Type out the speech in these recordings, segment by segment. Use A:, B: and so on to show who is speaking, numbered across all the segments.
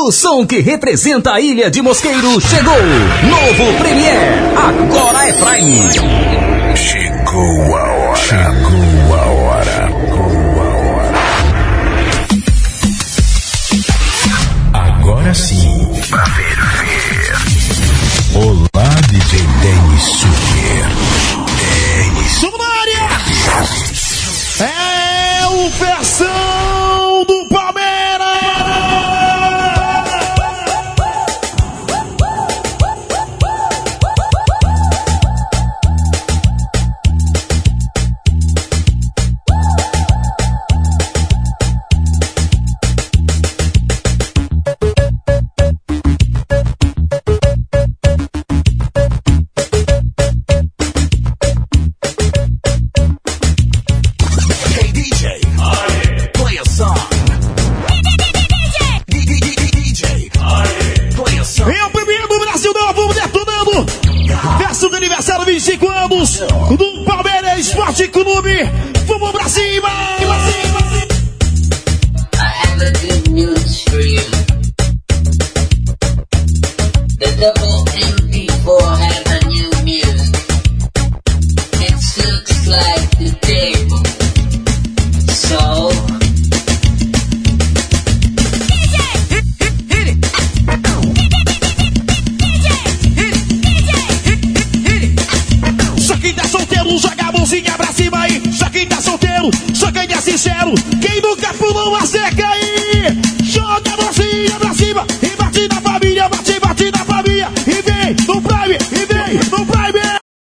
A: O som que representa a ilha de Mosqueiro chegou. Novo Premier, agora é Prime.
B: Chegou a hora. Agora sim, pra ferver. Olá, DJ Dennis Super.
C: Estamos na área! É o versão do Palmeiras! Do Palmeiras Esporte Clube, vamos pra cima!
D: I have a good news for you. The double MP4 has a new music. It looks like the table. So
C: joga a mãozinha pra cima aí. Só quem tá solteiro, só quem é sincero. Quem nunca pulou a seca aí, joga a mãozinha pra cima e bate na família, bate na família. E vem no Prime, e vem no Prime.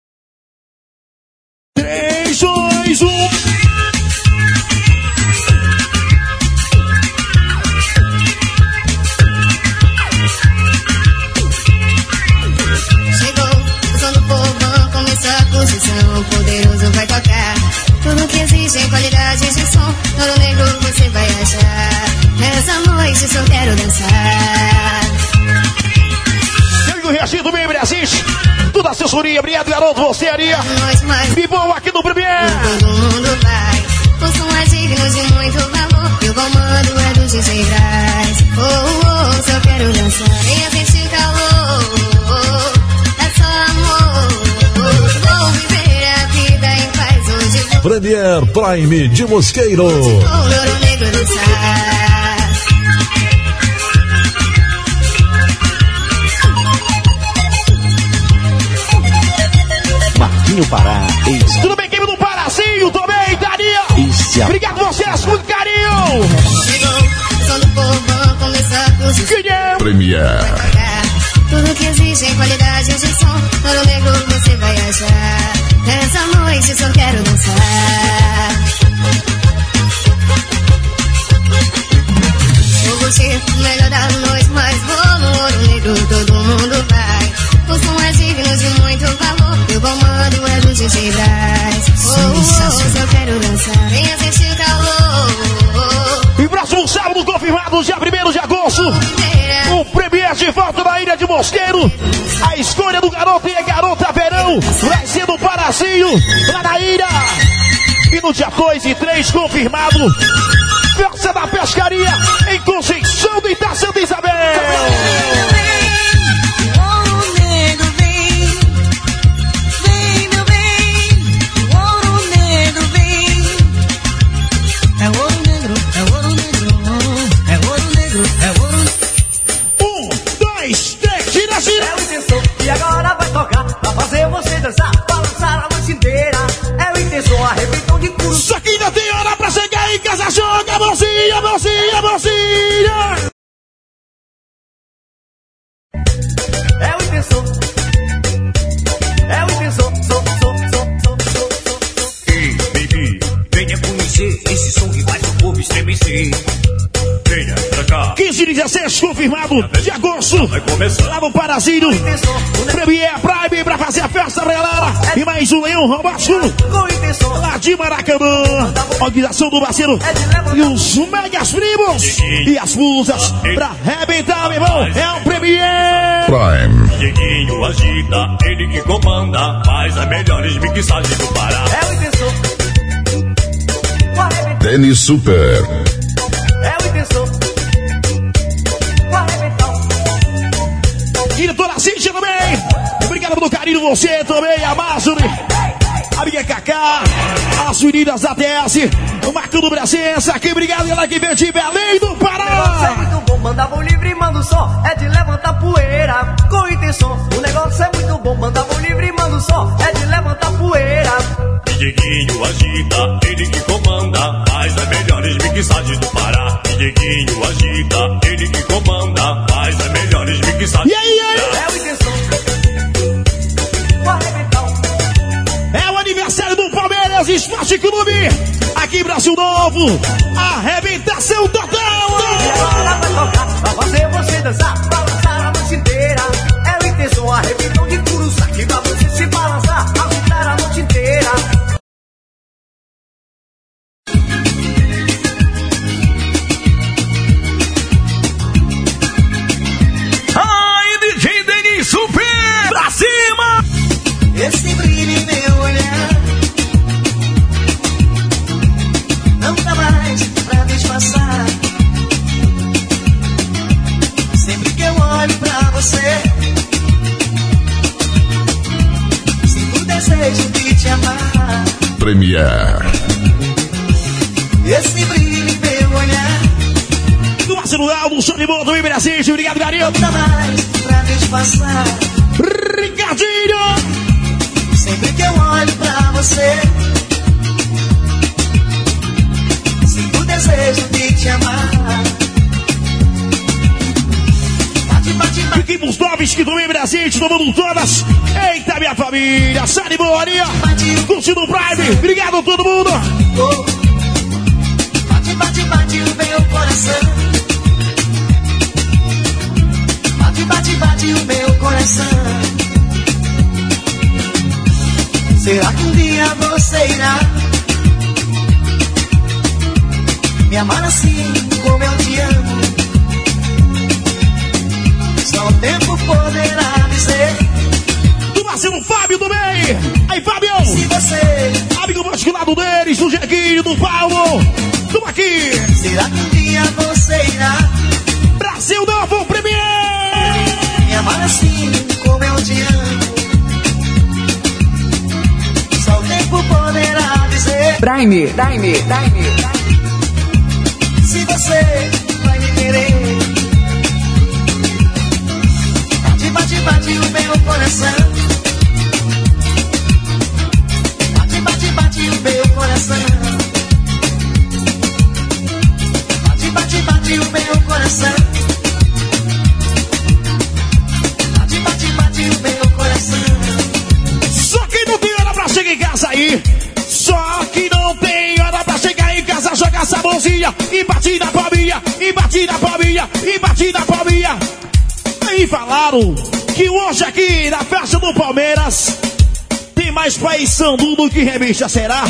C: 3, 2, 1.
E: O poderoso vai tocar. Tudo que existe em qualidade de som, todo negro você vai achar. Nessa noite só quero dançar.
C: Amigo reagindo bem, Brasil. Toda a assessoria, obrigado, garoto, você aria. Bibão aqui no Premier.
E: Todo mundo vai. O som é digno de muito valor. E o comando é do DJ Braz. Só quero dançar. Venha sentir calor. É só amor. Vou viver a vida em paz hoje.
B: Premier Prime de Mosqueiro.
E: Ouro negro dançar.
B: Marquinho Pará.
C: Tudo bem, quem do Parazinho também, Daria. Obrigado vocês, muito carinho.
E: Chegou, só no povão começar a curtir.
B: Premier.
E: Tudo que existe em qualidade de som, todo negro você vai achar. Nessa noite só quero dançar. Vou curtir o melhor da noite, mas vou no ouro negro, todo mundo vai. O som é digno de muito valor, e o comando é do DJ Braz. Só quero dançar, venha sentir calor.
C: E próximo sábado confirmado, dia 1º de agosto, o Premier de volta na ilha de Mosqueiro. A escolha do garoto e a garota verão vai ser do Parazinho, lá na ilha. E no dia 2 e 3 confirmado, Festa da Pescaria em Conceição do Itá, Santa Isabel.
F: E agora vai tocar pra fazer você dançar, balançar a noite inteira. É o intenção, arrebentão de tudo.
C: Só que ainda tem hora pra chegar em casa, joga a mãozinha, mãozinha, mãozinha.
F: É o intenção. É o intenção. Ei, baby, venha conhecer esse som que faz o povo estremecer. Venha pra cá.
C: 15 e 16 confirmado de agosto, lá no Parazinho. Premier Prime pra fazer a festa relada. E mais um Leão Robaço, lá de Maracanã. Organização do parceiro e os megas primos. E as musas pra arrebentar, meu irmão. É o Premier
B: Prime.
F: Dieguinho agita, ele que comanda, faz as melhores mixagens do Pará. É o intenção.
B: Dennis Super.
F: É o intenção.
C: carinho você também, a Marjorie, a minha Cacá, as menidas da TS, o Marco do Brasença, aqui, obrigado, ela que vem de Belém do Pará.
G: É muito bom, manda o livre, manda o som, é de levantar poeira, com intenção. O negócio é muito bom, manda o livre, manda o som, é de levantar poeira.
F: Dieguinho agita, ele que comanda, faz as melhores mixagens do Pará. Dieguinho agita, ele que comanda, faz as melhores mixagens.
C: E aí?
G: É o intenção, o arrebentão.
C: É o aniversário do Palmeiras Esporte Clube, aqui em Brasil Novo, arrebentação total.
G: E agora vai tocar, vai fazer você dançar, balançar a noite inteira. É o intenção, arrebentão de Curuçá, que vai você se balançar, agitar a noite inteira.
A: Super pra cima!
G: Esse brilho em meu olhar não dá mais pra disfarçar. Sempre que eu olho pra você, sinto o desejo de te amar.
B: Premier.
G: Esse brilho em meu olhar
C: Do Marcelo Aldo, show de bola do Brasil, obrigado, garoto.
G: não dá mais pra disfarçar.
C: Ricardinho!
G: Sempre que eu olho pra você, sinto o desejo de te amar. Bate, bate, bate.
C: Fiquemos novos que também Brasil, todo mundo todas. Eita, minha família, sai de boa, curtindo o Prime, obrigado a todo mundo.
G: Bate, bate, bate o meu coração. Bate, bate, bate o meu coração. Será que um dia você irá me amar assim como eu te amo? Só o tempo poderá dizer.
C: Do Marcelo Fábio também. Aí, Fábio.
G: Se você,
C: amigo vasculado deles, do Jequinho, do Paulo. Tamo aqui.
G: será que um dia você irá
C: Brasil Novo Premier.
G: me amar assim como eu te amo? Só o tempo poderá dizer.
H: Prime.
G: Se você vai me querer. Bate, bate, bate o meu coração. Bate, bate, bate o meu coração. Bate, bate, bate o meu coração. Bate, bate, bate o meu coração.
C: Só que não tem hora pra chegar em casa aí. Só que não tem hora pra chegar em casa. Joga essa mãozinha e bate na palminha. E bate na palminha. E bate na palminha. Aí falaram que hoje aqui na festa do Palmeiras tem mais Paysandu do que revista. Será?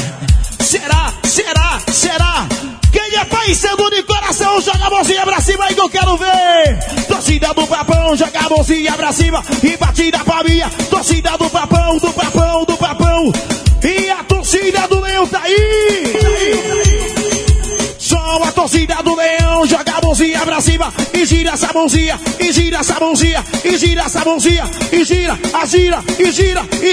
C: Será? Quem é Paysandu de coração, joga a mãozinha pra cima aí que eu quero ver. Torcida do Papão, joga a mãozinha pra cima e bate na palminha. Torcida do Papão, do Papão, do Papão. E a torcida do Leão tá aí. Só a torcida do Leão, joga a mãozinha pra cima e gira essa mãozinha, e gira essa mãozinha, e gira essa mãozinha, e gira, a gira, e gira, e...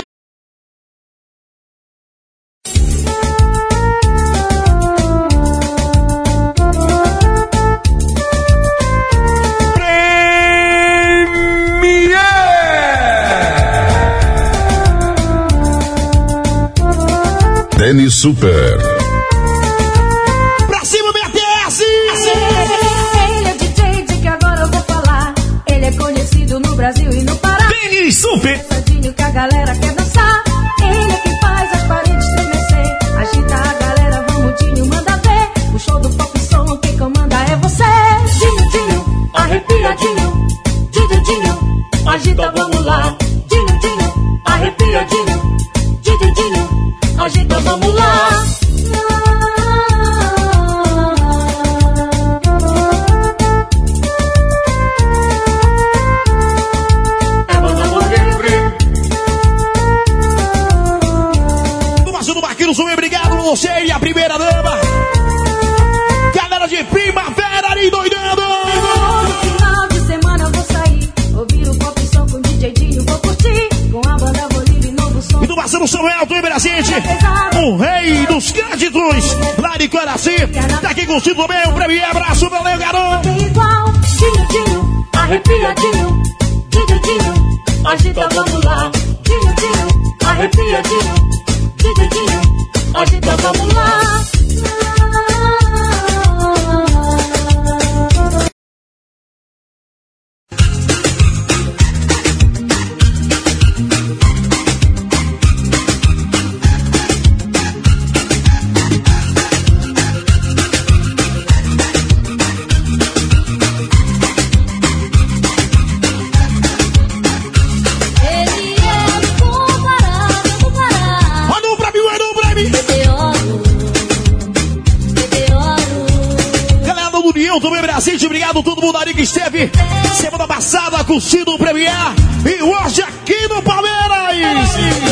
B: Tênis Super.
C: Pra cima, BTS!
I: Ele é o DJ de que agora eu vou falar. Ele é conhecido no Brasil e no Pará.
A: Tênis Super.
I: Dançadinho que a galera quer dançar. Ele é quem faz as paredes estremecer. Agita a galera, vamos, Dinho, manda ver. O show do pop som, quem comanda é você. Dinho, Dinho, arrepiadinho. Dinho, Dinho, agita, vamos lá. Dinho, Dinho, arrepiadinho. Dinho, Dinho, agita, vamos lá.
F: É mandando livre,
C: curtindo também o Premier. Abraço, valeu, garoto.
I: Igual, Dinho, arrepiadinho. Dinho, agita, vamos lá. Dinho, arrepiadinho. Dinho, agita, vamos lá.
C: Obrigado todo mundo ali que esteve semana passada curtindo o Premier e hoje aqui no Palmeiras.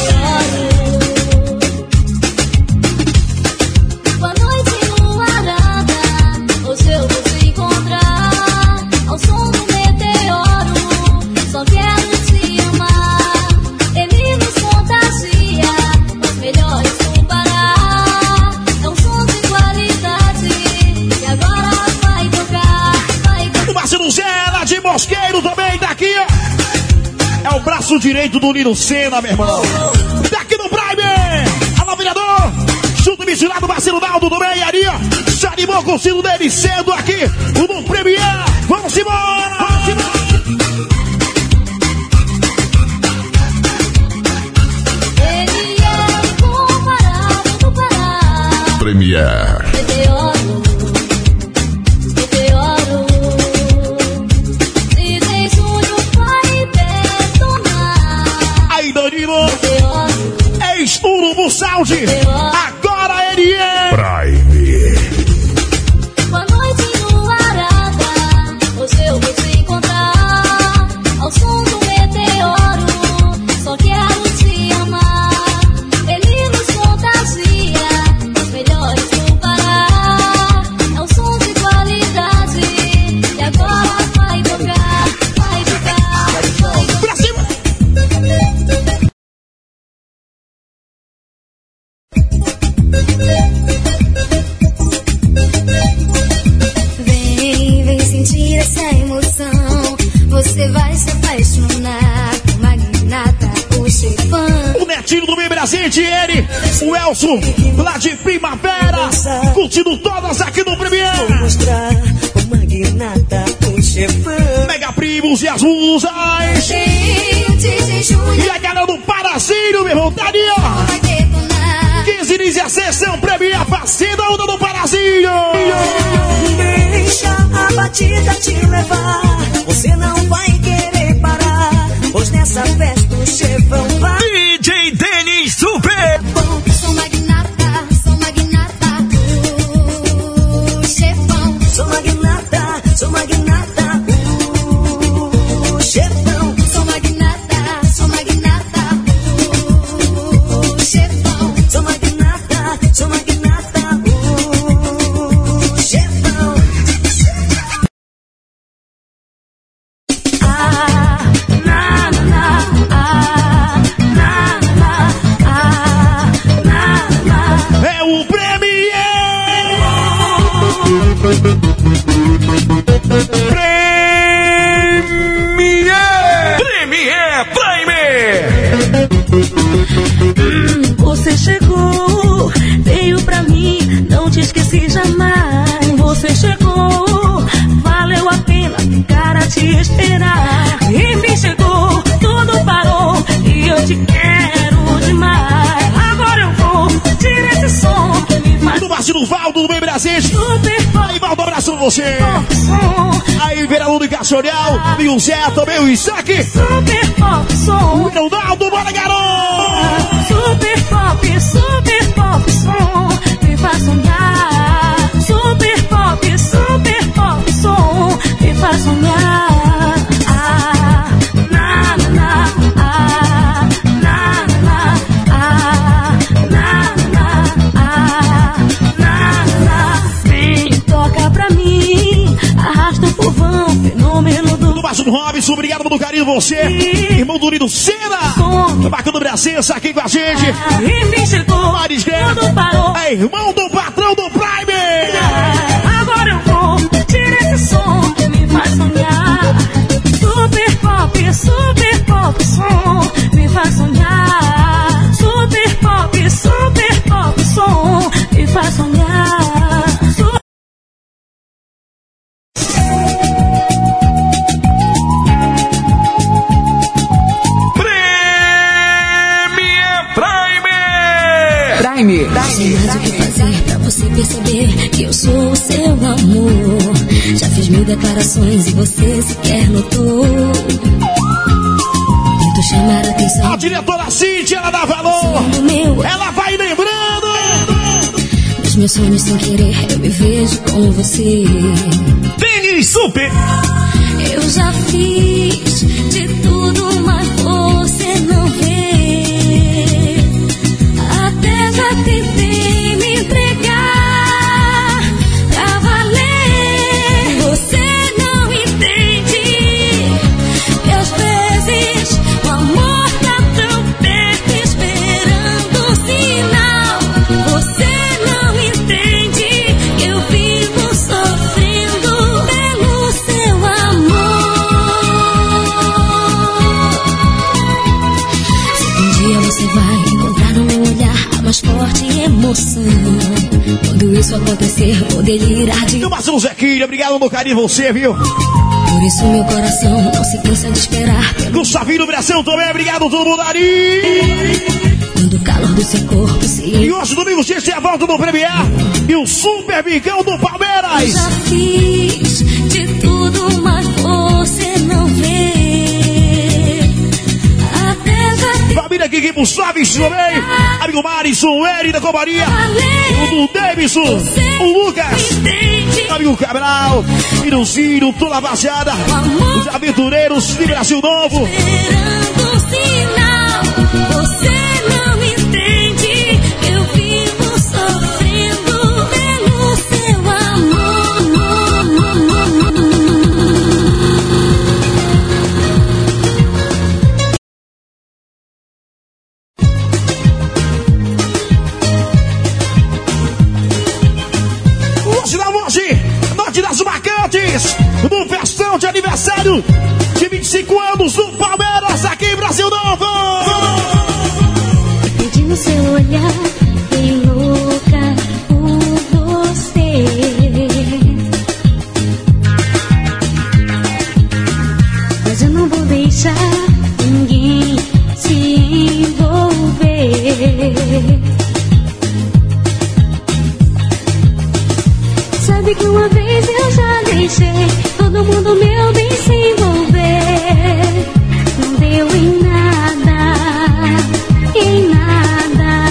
E: Boa noite, luarada. Hoje eu vou te encontrar ao som do meteoro. Só quero te amar. Ele nos contagia, os melhores do Pará. É um som de qualidade e agora vai tocar.
C: O Marcelo Zé, lá de Mosqueiro também, daqui. É o braço direito do Nino Senna, meu irmão. Daqui no Prime. Alô, vereador. Junto misturado, Marcelo Naldo também, Ari. Já animou com o sino dele cedo aqui no Premier. Vamos embora. Vamos embora.
E: Ele é incomparável do Pará.
B: Premier.
E: Meteoro. Dizem Júnior vai detonar.
C: Aí, Danilo. Ex-Urubu Saúde. Agora ele é
B: Prime.
E: Boa noite, luarada. Hoje eu vou te encontrar ao som do meteoro. Só quero te amar. Ele nos contagia, os melhores do Pará. É um som de qualidade e agora vai tocar, vai tocar, vai tocar.
C: pra cima.
E: Vem sentir essa emoção. Você vai se apaixonar por Magnata, o chefão.
C: O netinho do bem presente, ele, o Elson, lá de Primavera, curtindo todas aqui no Premier.
G: Vou mostrar o Magnata, o chefão.
C: Mega Primos e as musas.
E: Tem o DJ
C: E
E: Júnior
C: a galera do Parazinho, meu irmão, tá ali, ó.
E: vai detonar.
C: 15 dias e a sessão Premier, parceiro da onda do Parazinho.
G: Deixa a batida te levar. Você não vai querer parar. Pois nessa festa o chefão vai.
A: DJ Denis Super.
E: Sou Magnata, o chefão.
G: Sou magnata, o chefão.
E: Sou Magnata, o chefão.
G: Sou magnata, o chefão.
C: É o Premier.
A: Premier Prime.
I: Você chegou, veio pra mim, não te esqueci jamais. Você chegou, valeu a pena ficar a te esperar. Enfim chegou, tudo parou e eu te quero demais. Agora eu vou tirar esse som que me faz
C: Do Marcelo Valdo, do bem presente.
I: super
C: Aí, Valdo, abraço pra você.
I: pop som.
C: Aí, vereador do Caixorial, e o Zé também, o Isaac.
I: Super pop som.
C: O Ronaldo, bora, garoto.
I: Super pop som, me faz sonhar. Super pop som, me faz sonhar. Ah, na na na, ah, na na, ah, na na, ah, na na. Vem, toca pra mim, arrasta o povão, fenômeno do
C: Do Márcio Robson, obrigado pelo carinho de você. Irmão do Nino Senna. Bacana presença aqui com a gente.
I: Enfim chegou,
C: Maris Guerra.
I: tudo parou.
C: É irmão do patrão do Prime.
E: declarações e você sequer notou. Tento chamar a atenção.
C: A diretora Cíntia, ela dá valor. Ela vai lembrando.
E: Nos meus sonhos sem querer eu me vejo com você.
C: Denis Super.
E: Eu já fiz de tudo, mas você não vê. Até já tentei me entregar pra valer. Você não entende que às vezes o amor tá tão perto esperando um sinal. Você não entende que eu vivo sofrendo pelo seu amor. Se um dia você vai encontrar no meu olhar a mais forte emoção, quando isso acontecer vou delirar de...
C: Meu Marcelo Zequinha, obrigado no carinho você, viu?
E: Por isso meu coração não se cansa de esperar pelo...
C: Do Savino Brasil também, obrigado todo mundo ali.
E: Quando o calor do seu corpo se...
C: E hoje, domingo, sexta, é a volta do Premier e o Super Bigão do Palmeiras.
E: Já fiz de tudo, mas você não vê. Até já tentei.
C: Família Kiki Chaves também. Amigo Marisson, o Eri da Comaria. O do Davidson, o Lucas. Amigo Cabral, Iruzinho, toda a baseada. Os aventureiros de Brasil Novo.
E: Esperando um sinal. Você não entende. Eu vivo sofrendo pelo seu amor.
C: Hoje da Noite das Marcantes, no festão de aniversário de 25 anos do Palmeiras aqui em Brasil Novo.
E: Perdi no seu olhar, fiquei louca por você. Mas eu não vou deixar ninguém se envolver. Sabe que uma vez eu já deixei todo mundo meu bem se envolver. Não deu em nada, em nada.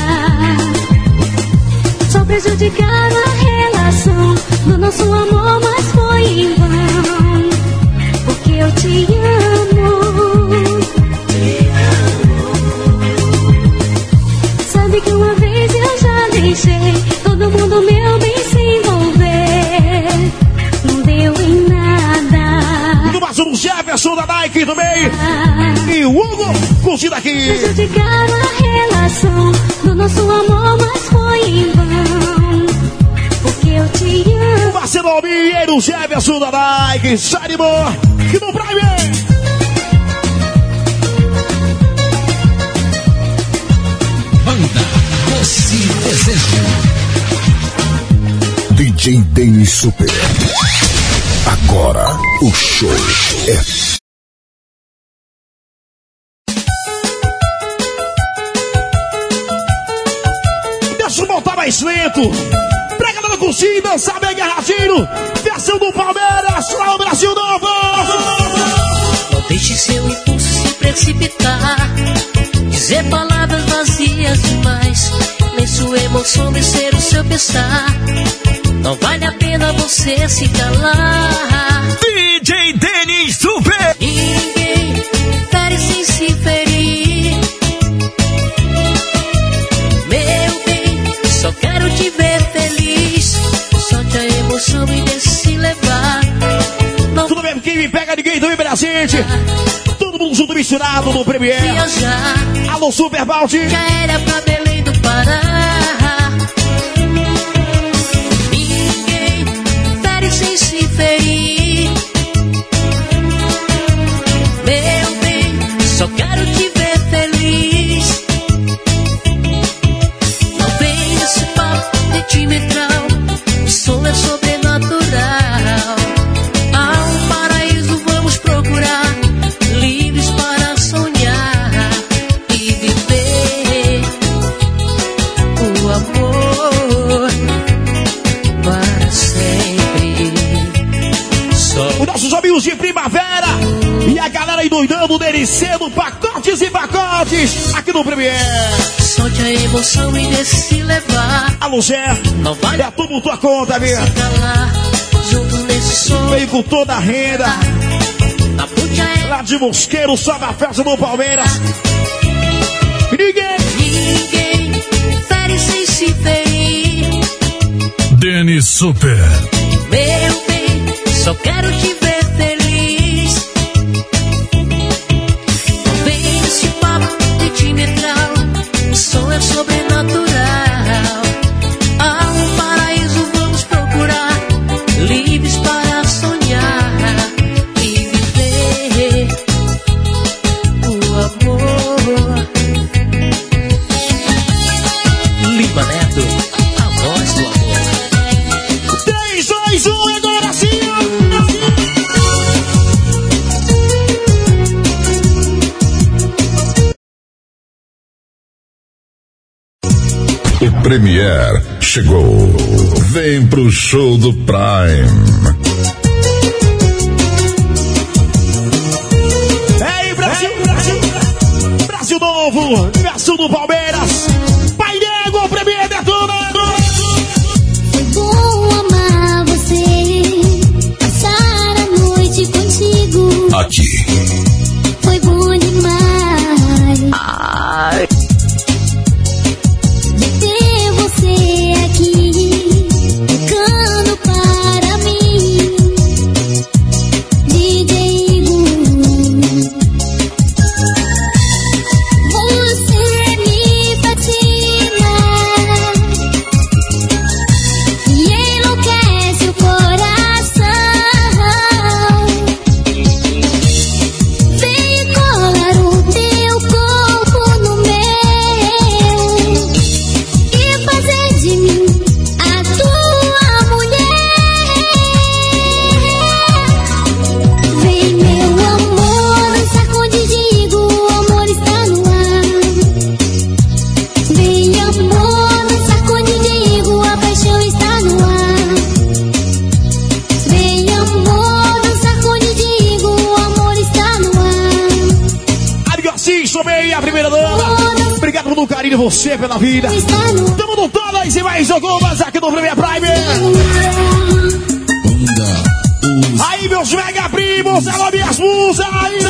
E: Só prejudicaram a relação do nosso amor, mas foi em vão. Porque eu te amo. Sabe que uma vez eu já deixei todo mundo meu bem se envolver. Não deu em nada.
C: Do Marcelo Jefferson da Nike também. E o Hugo, curtindo aqui.
E: Prejudicaram a relação do nosso amor, mas foi em vão. Porque eu te amo.
C: Marcelo Almeida, o Jefferson da Nike. Sai de boa, que no Prime.
A: Banda Doce Desejo.
B: DJ Denis Super. Agora o show é...
C: Deixa eu voltar mais lento. Prega na cursinha, dançar bem agarradinho. Versão do Palmeiras, lá no Brasil Novo.
H: Não deixe seu impulso se precipitar, dizer palavras vazias demais, nem sua emoção descer o seu pensar. Não vale a pena você se calar.
A: DJ Denis Super.
H: Ninguém fere sem se ferir. Meu bem, só quero te ver feliz. Solte a emoção e deixe se levar. Não
C: Tudo bem, quem me pega, ninguém também presente. Todo mundo junto misturado no Premier.
H: viajar,
C: Alô, Super Balde.
H: já era pra Belém do Pará. Ninguém fere sem se ferir. Meu bem, só quero te ver feliz. Não vem esse papo sentimental, o som é sobrenatural. Há um paraíso, vamos procurar, livres para sonhar e viver.
C: E a galera endoidando, deliciando pacotes e pacotes aqui no Premier.
H: Solte a emoção e deixe se levar.
C: Alô, Zé,
H: Não vale
C: é tudo tua conta, viu?
H: se calar. Juntos nesse som.
C: Veio com toda a renda.
H: Na puta é
C: Lá de Mosqueiro, sobe a festa do Palmeiras.
H: ninguém. Fere sem se ferir.
A: Denis Super.
H: Meu bem, só quero te ver feliz. Não vem esse papo de dimetral. O som é sobrenatural. Há um paraíso, vamos procurar. Livres para sonhar e viver o amor. Lima Neto, a voz do amor.
C: 3, 2, 1, agora sim!
B: O Premier chegou. Vem pro show do Prime.
C: Ei, Brasil, Brasil! Brasil novo, verso do Palmeiras. Pai Nego, Premier detonando!
E: Foi bom amar você, passar a noite contigo.
B: Aqui.
E: Foi bom demais. Ter você aqui, tocando para mim. DJ Igor, você me fascina e enlouquece o coração. Vem colar o teu corpo no meu e fazer de mim a tua mulher. Vem, meu amor, dançar com Didigo, o amor está no ar. Vem, amor, dançar com Didigo, a paixão está no ar. Vem, amor, dançar com Didigo, o amor está no ar.
C: Ari Garcia, chamei a primeira dama. Obrigado pelo carinho de você, pela vida.
E: Está no ar.
C: Tamo no todas e mais algumas aqui no Premier Prime. Aí, meus mega primos, alô, minhas musas.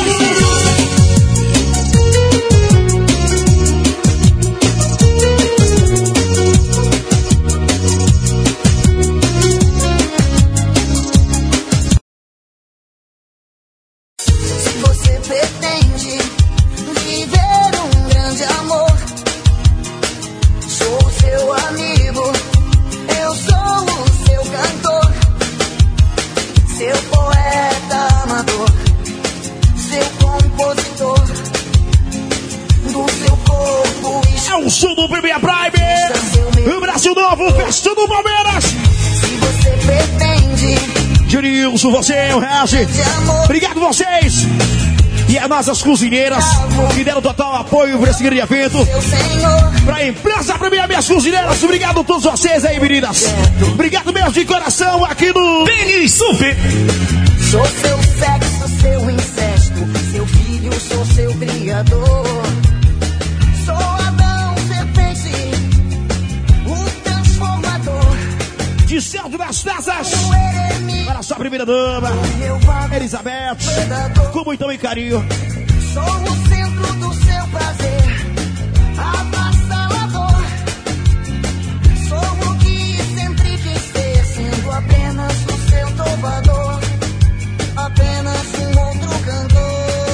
E: Se você pretende viver um grande amor, sou o seu amigo, eu sou o seu cantor, seu poeta amador, seu compositor, do seu corpo
C: É o som do Premier Prime. O Brasil Novo, festa do Palmeiras.
E: se você pretende
C: Jurilson, você, o Regi.
E: de amor.
C: Obrigado vocês. E as nossas cozinheiras que deram total apoio para esse grande evento.
E: Meu Senhor,
C: Pra empresa Premier, minhas cozinheiras. Obrigado a todos vocês aí, meninas. Obrigado mesmo de coração aqui no Denis Super.
E: sou seu sexo, seu incesto, seu filho, sou seu criador. Sou Adão, serpente, o transformador,
C: De Centro das Taças.
E: o eremita,
C: Para a sua primeira dama,
E: meu vago
C: Elizabeth.
E: predador.
C: Com muito amor e carinho.
E: Sou o centro do seu prazer, avassalador. Sou o que sempre quis ser, sendo apenas o seu trovador, apenas um outro cantor.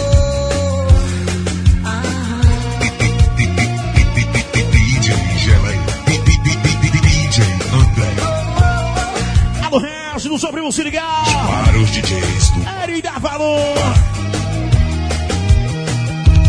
C: Alô, Regi, do seu primo se ligar.
B: Para os DJs do
C: Ele dá valor.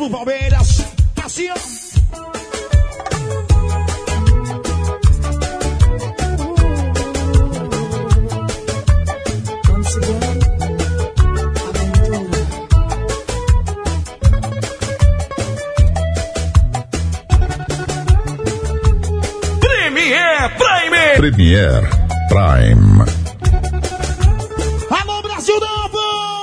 C: do Palmeiras. Assim, ó.
B: Premier Prime.
C: Alô, Brasil Novo!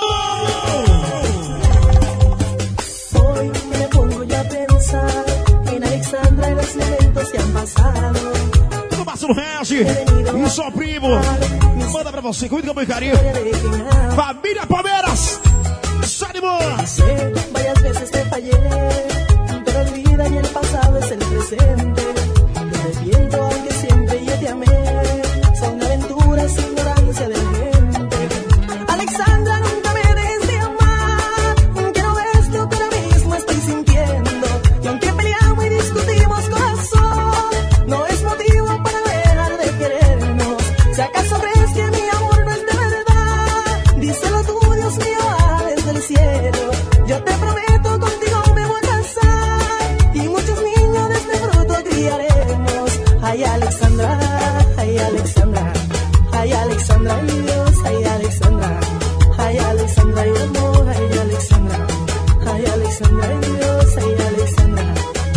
J: Hoy me pongo ya a pensar en Alexandra y los eventos que han pasado.
C: No Marcelo Regi e só primo. Manda pra você, cuida com muito carinho. Família Palmeiras. Só de boa.
J: Sé, varias veces te fallé, pero olvida y el pasado es el presente. Me arrepiento aunque siempre yo te amé. Son aventuras, ignorancia de la gente. Alexandra, nunca me dejes de amar. Que no ves lo que ahora mismo estoy sintiendo. Y aunque peleamos y discutimos, corazón, no es motivo para dejar de querernos. Si acaso crees que mi amor no es de verdad, díselo tú, Dios mío, desde el cielo. Yo te prometo, contigo me voy a casar. Y muchos niños de este fruto criaremos. Ay, Alexandra, ay, Alexandra. Ay, Alexandra, ay, Dios, ay, Alexandra. Ay, Alexandra, ay, amor, ay, Alexandra. Ay, Alexandra, ay, Dios, ay, Alexandra.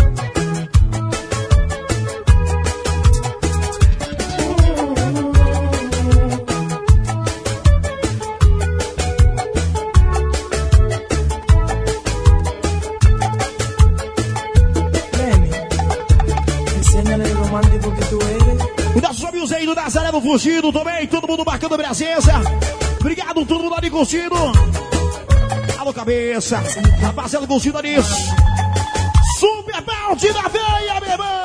J: Enséñale lo romántico que tú eres.
C: O nossos amigos aí do Nazaré do Fugido também, todo mundo marcando presença. Obrigado, todo mundo ali curtindo. Alô, cabeça. Rapaziada curtindo ali. Super balde da veia, meu irmão.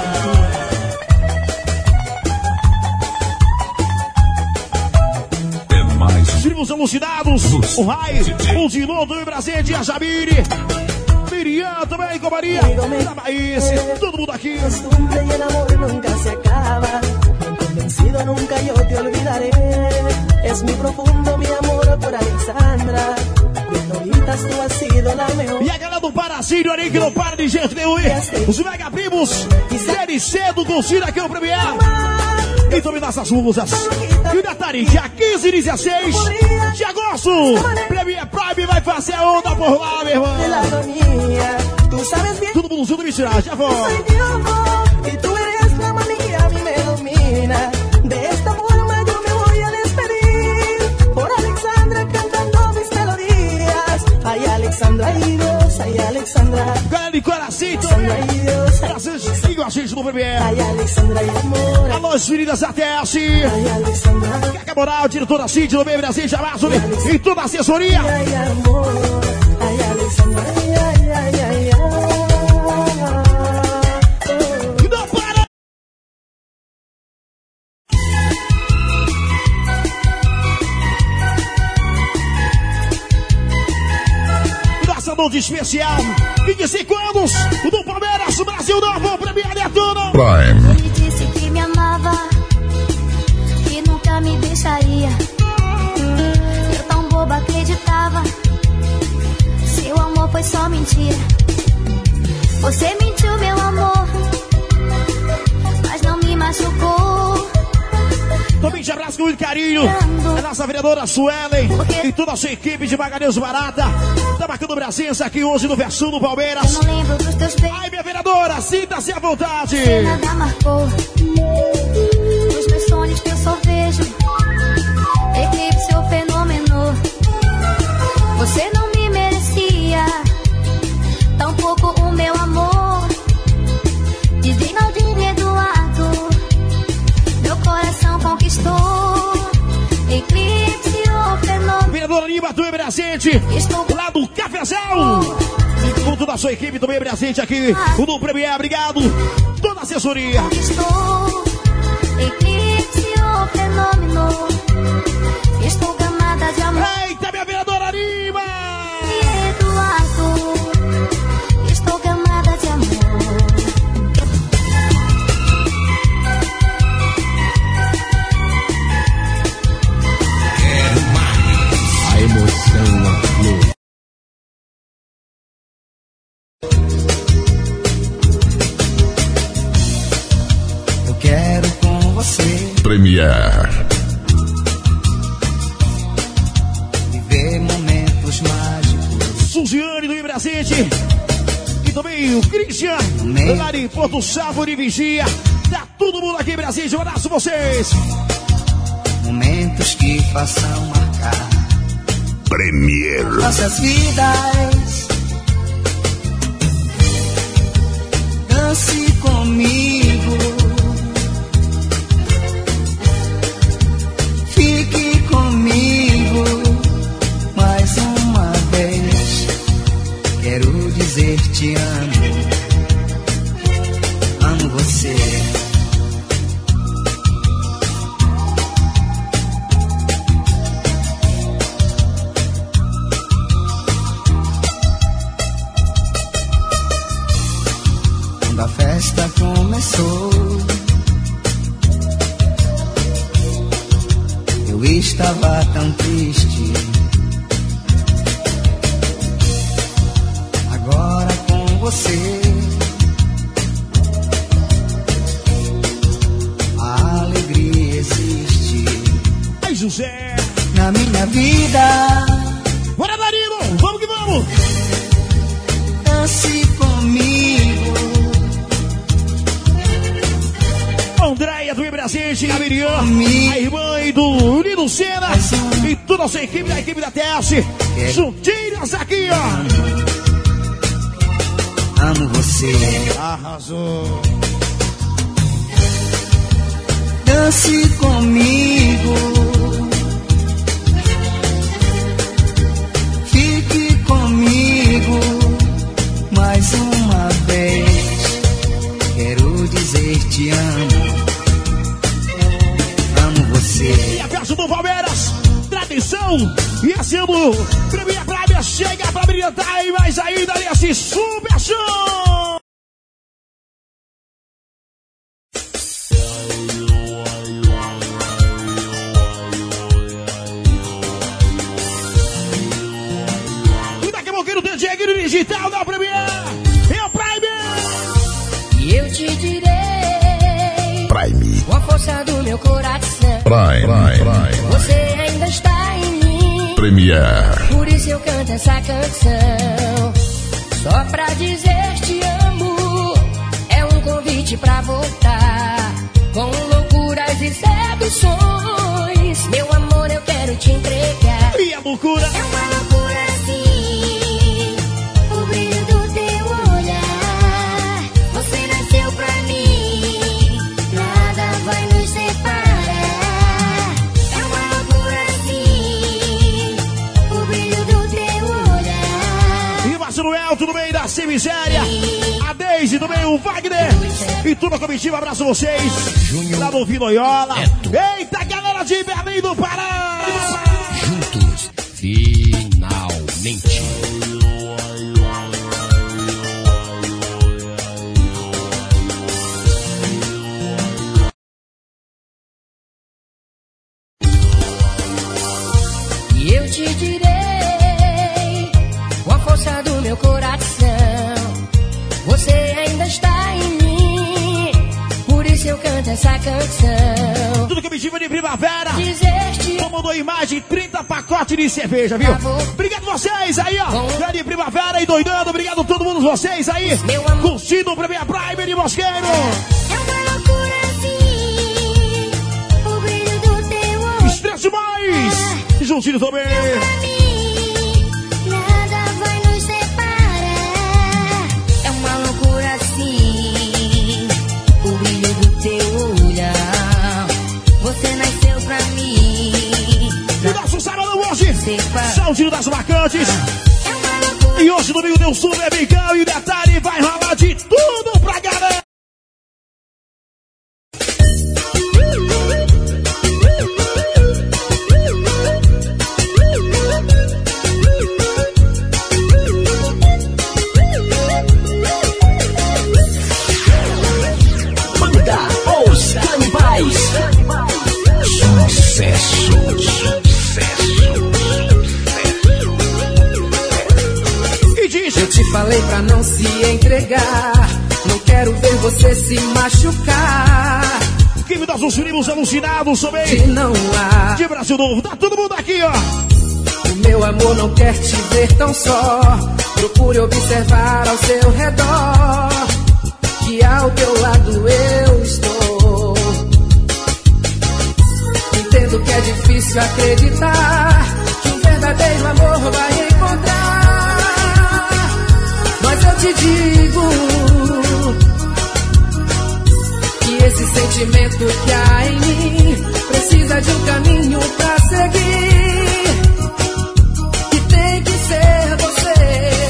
B: É mais
C: Os primos alucinados. O Rai, o Dinodo e o Brasília, a Jamire. Miriam também, com Maria. Da Maíz, todo mundo aqui.
J: Costumbre y el amor nunca se acaba. Bien convencido nunca yo te olvidaré. Es muy profundo mi amor por Alexandra. Bien toditas tú has sido la mejor.
C: E a galera do Paracílio ali que não para de jeito nenhum. Os Mega Primos, série C do Curtindo aqui no Premier. E também nossas musas. E o detalhe, dia 15 e 16 de agosto, Premier Prime vai fazer a onda por lá, meu irmão.
J: De la agonía, tú sabes bien.
C: Todo mundo junto, me tirar, já vou.
J: Soy Dios, y tú eres la manía, a mí me domina. De esta forma yo me voy a despedir. Por Alexandra cantando mis melodías. Ay, Alexandra, ay, Dios, ay, Alexandra.
C: Galera de Coracito,
J: Alexandra, ay, Dios, ay,
C: vocês sigam a gente no Premier.
J: ay, Alexandra, ay, amor.
C: Alô, as meninas da TS.
J: Ay, Alexandra,
C: Caca Moral, diretora Cid, no meio Brasil, Jamaço, e toda a assessoria.
J: ay, amor. Ay, Alexandra, ay, ay, ay, ay, ay.
C: E não para! Nossa noite especial, 25 anos, do Palmeiras, Brasil Novo, Premier Detona.
B: Prime.
E: Ele disse que me amava, que nunca me deixaria. Eu tão boba acreditava, seu amor foi só mentira. Você mentiu, meu amor, mas não me machucou.
C: Também te abraço com muito carinho. A nossa vereadora Suelen e toda a sua equipe de Magalhães Barata. Tá marcando presença aqui hoje no Verso do
E: Eu
C: Palmeiras.
E: não lembro dos teus beijos,
C: Ai, minha vereadora, sinta-se à vontade.
E: nada marcou. Nos meus sonhos que eu só vejo eclipse ou fenômeno. Você não me merecia, tampouco o meu amor. DJ Naldinho Eduardo, meu coração conquistou. Eclipse ou fenômeno.
C: Vereadora Lima, tu é presente.
E: Estou
C: Lá do Cafezal. Com toda a sua equipe também presente aqui. O do Premier, obrigado. Toda a assessoria.
E: Estou eclipse ou fenômeno. Estou gamada de amor.
C: Eita, minha vereadora Lima.
E: Eduardo, estou gamada de amor.
A: A emoção
B: Premier.
G: Viver momentos mágicos.
C: Suziane do Ibrasite. E também o Christian, lá de Porto Salvo de Vigia. Tá todo mundo aqui em Brasília. Um abraço vocês.
G: Momentos que façam marcar
B: Premier.
G: nossas vidas. Dance comigo. Fique comigo mais uma vez. Quero dizer te amo. Amo você. Quando a festa começou, eu estava tão triste. Agora com você, a alegria existe.
C: Ai, José.
G: Na minha vida.
C: Bora, Danilo. Vamos que vamos.
G: Dance comigo.
C: Andréia do Ibrasite, a Miriam, a irmã do Nino Senna e toda a nossa equipe, da equipe da TS. Juntinhas aqui, ó.
G: Amo você.
C: Arrasou.
G: Dance comigo. Fique comigo mais uma vez. Quero dizer te amo. Amo você.
C: E a festa do Palmeiras, tradição. E esse ano, Premier Prime chega pra brilhantar e mais ainda nesse super show. E daqui a pouquinho tem Diego digital da Premier. É o Prime.
H: E eu te direi
B: Prime.
H: com a força do meu coração.
B: Prime.
H: Você ainda está em mim.
B: Premier.
H: Por isso eu canto essa canção. Só pra dizer te amo. É um convite pra voltar. Com loucuras e seduções. Meu amor, eu quero te entregar.
C: E a loucura.
H: É uma loucura assim. O brilho do teu olhar. Você nasceu pra mim. Nada vai nos separar. É uma loucura assim. O brilho do teu olhar.
C: E Marcelo Elton no meio da Cemiséria. A Deise no meio, o Wagner. E toda a comitiva, abraço vocês. Lá no Vinoiola. Eita, galera de Berlim do Pará.
A: Juntos, finalmente.
H: E eu te direi com a força do meu coração. Você ainda está em mim. Por isso eu canto essa canção.
C: Tudo comitiva de primavera.
H: Dizer-te
C: Mandou imagem, 30 pacotes de cerveja, viu? Obrigado vocês aí, ó. Já de primavera e doidando. Obrigado a todo mundo vocês aí. Curtindo o Premier Prime de Mosqueiro.
H: é uma loucura assim. O brilho do teu olhar.
C: Estresse mais. Juntinho também.
H: Nada vai nos separar. É uma loucura assim. O brilho do teu olhar. Você nasceu pra mim.
C: E nosso sábado hoje, Saudinho das Marcantes. E hoje no Rio Deus Sul é Bigão. E detalhe, vai rolar de tudo pra galera.
K: Falei pra não se entregar. Não quero ver você se machucar.
C: Quem me dá nossos primos alucinados também.
K: Que não há.
C: De Brasil Novo, tá todo mundo aqui, ó.
K: O meu amor não quer te ver tão só. Procure observar ao seu redor, que ao teu lado eu estou. Entendo que é difícil acreditar que um verdadeiro amor vai encontrar, mas eu te digo que esse sentimento que há em mim precisa de um caminho pra seguir, que tem que ser você.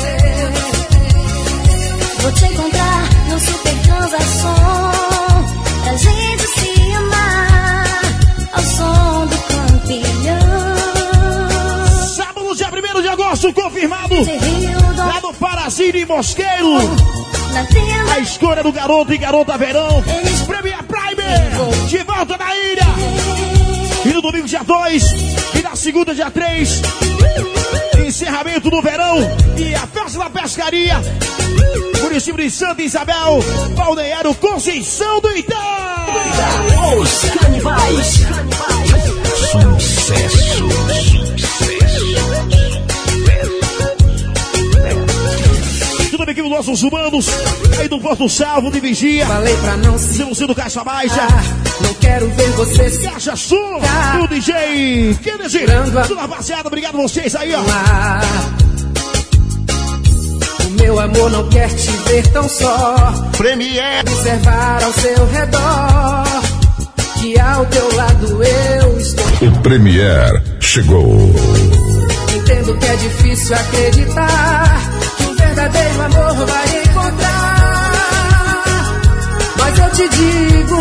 E: Vou te encontrar no Super Transação, pra gente se amar ao som do campeão.
C: Sábado, dia 1º de agosto, confirmado. Lá no Parazinho Mosqueiro. A escolha do garoto e garota verão. Premier Prime. De volta na ilha. E no domingo, dia 2. E na segunda, dia 3. Encerramento do verão. E a festa da pescaria. Município de Santa Isabel. Balneário Conceição do Itá.
A: Os Canibais. Sucesso.
C: Tudo bem aqui os nossos humanos. Aí do Porto Salvo de Vigia.
K: Falei pra não se
C: Zilzinho do Caixa Baixa.
K: não quero ver você se
C: Caixa Sul. Do DJ Kennedy. Tudo rapaziada, obride vocês aí, ó.
K: O meu amor não quer te ver tão só.
C: Premier.
K: Observar ao seu redor, que ao teu lado eu estou.
B: O Premier chegou.
K: Entendo que é difícil acreditar que um verdadeiro amor vai encontrar, mas eu te digo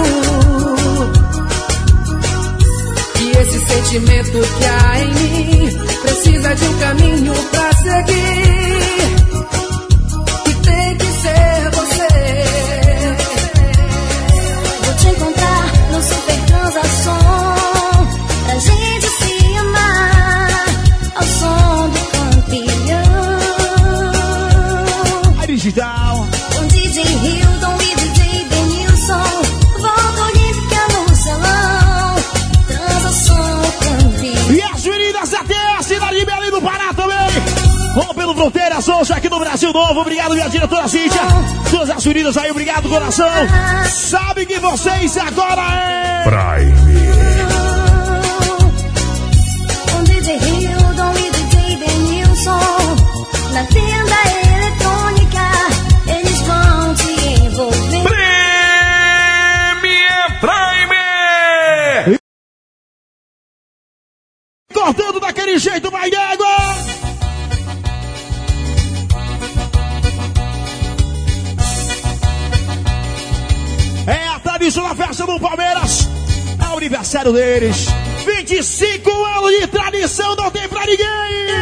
K: que esse sentimento que há em mim precisa de um caminho pra seguir, que tem que ser você.
E: Vou te encontrar no Super Transação, pra gente se amar ao som do campeão.
C: A digital.
E: Com DJ Hildon e DJ Denilson, volta olímpica no salão. Transação campeão.
C: E as menidas até a cidade de Belém do Pará também. Vamos pelo Fronteiras hoje aqui no Brasil Novo. Obrigado, minha diretora Cíntia. Todas as menidas aí, obrigado, coração. Sabe que vocês agora é
B: Prime.
E: Com DJ Hildon e DJ Denilson, na tenda eletrônica, eles vão te envolver.
A: Premier Prime.
C: cortando daquele jeito, vai d'água. É a tradicional festa do Palmeiras. É o aniversário deles. 25 anos de tradição, não tem pra ninguém.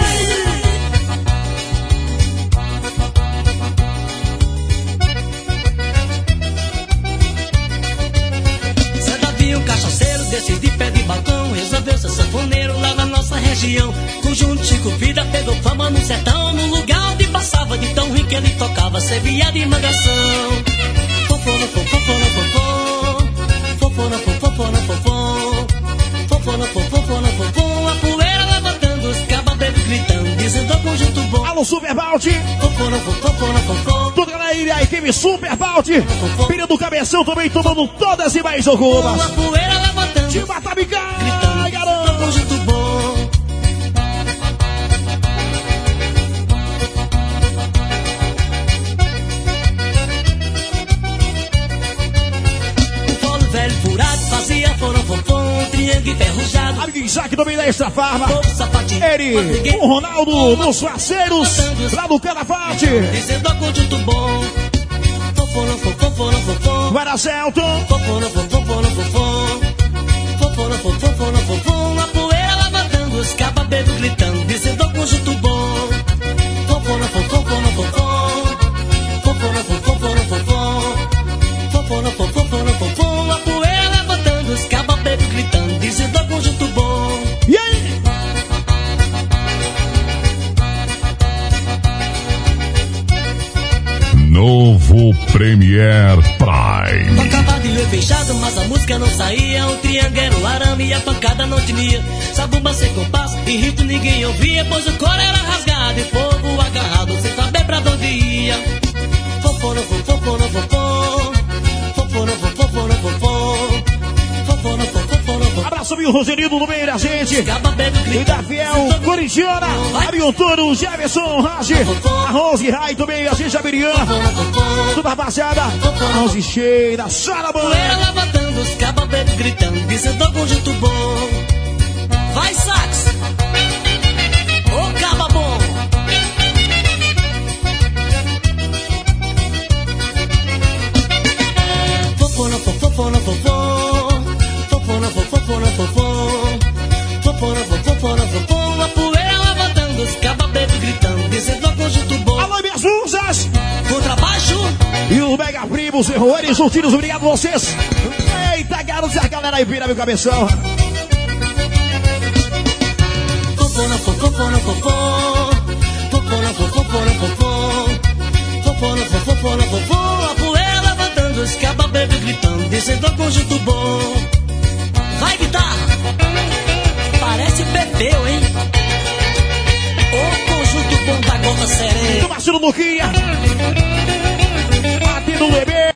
H: Certo havia um cachaceiro desse de pé de balcão, resolveu ser sanfoneiro lá na nossa região. Conjunto Chico Vida pegou fama no sertão, no lugar onde passava de tão ruim que ele tocava, servia de mangação. Fofona, fofona, fofona, fofona, fofona, fofona, fofona, fofona, fofona, a poeira levantando, os cababeiros gritando, dizendo ao conjunto bom.
C: Alô, Super Balde.
H: Fofona, fofona, fofona.
C: Toda a galera aí, a equipe Super Balde. Filha do Cabeção também tomando todas e mais algumas.
H: A poeira levantando,
C: de Batabicá,
H: gritando,
C: garoto.
H: ao conjunto bom. Velho furado, fazia forofofom, triângulo enferrujado.
C: Amigo Isaac também da Extra Farma.
H: Sapatinho,
C: Ele, o Ronaldo, nos parceiros, lá do Calafate.
H: Dizendo ao conjunto bom. Fofona, fofona, fofona.
C: Guaracelto.
H: Fofona, fofona, fofona. Fofona, fofona, fofona. A poeira levantando, os cababeiros gritando, dizendo ao conjunto bom. Fofona, fofona, fofona. Fofona, fofona, fofona. Fofona, fofona, fofona. A poeira levantando, os cababeiros gritando, dizendo ao conjunto bom.
C: E aí?
B: Novo Novo Premier Prime.
H: Tocava de olho fechado, mas a música não saía. O triângulo era o arame e a pancada não tinha. Sabumba sem compasso e ritmo ninguém ouvia, pois o coro era rasgado e fogo agarrado, sem saber pra onde ia. Fofo, fofo, fofo, fofo. Fofo, fofo, fofo, fofo.
C: Abraço, meu Rogerinho do meio da gente. E da Fiel, Corintiana, Arion Toro, Jefferson, Rage, a Rose Rai também, a gente, a Miriam. Tudo rapaziada, a Rose cheira, Sara
H: Poeira levantando, os cababeiros gritando, dizendo conjunto bom. Vai, sax! Ô, caba bom! Fofo, fofo, fofo, fofo. A poeira levantando, os cababeiros gritando, dizendo conjunto bom.
C: Alô, minhas musas!
H: Contrabaixo!
C: E o Mega Primos, Erroeiros, Surtidos, obrigado a vocês! Eita, garotos, a galera aí vira meu cabeção!
H: A poeira levantando, os cababeiros gritando, dizendo conjunto bom. Vai, guitarra! Parece Pepeu, hein? O conjunto bom da gota sereia.
C: Do Marcelo Luquinha. Batendo o bebê.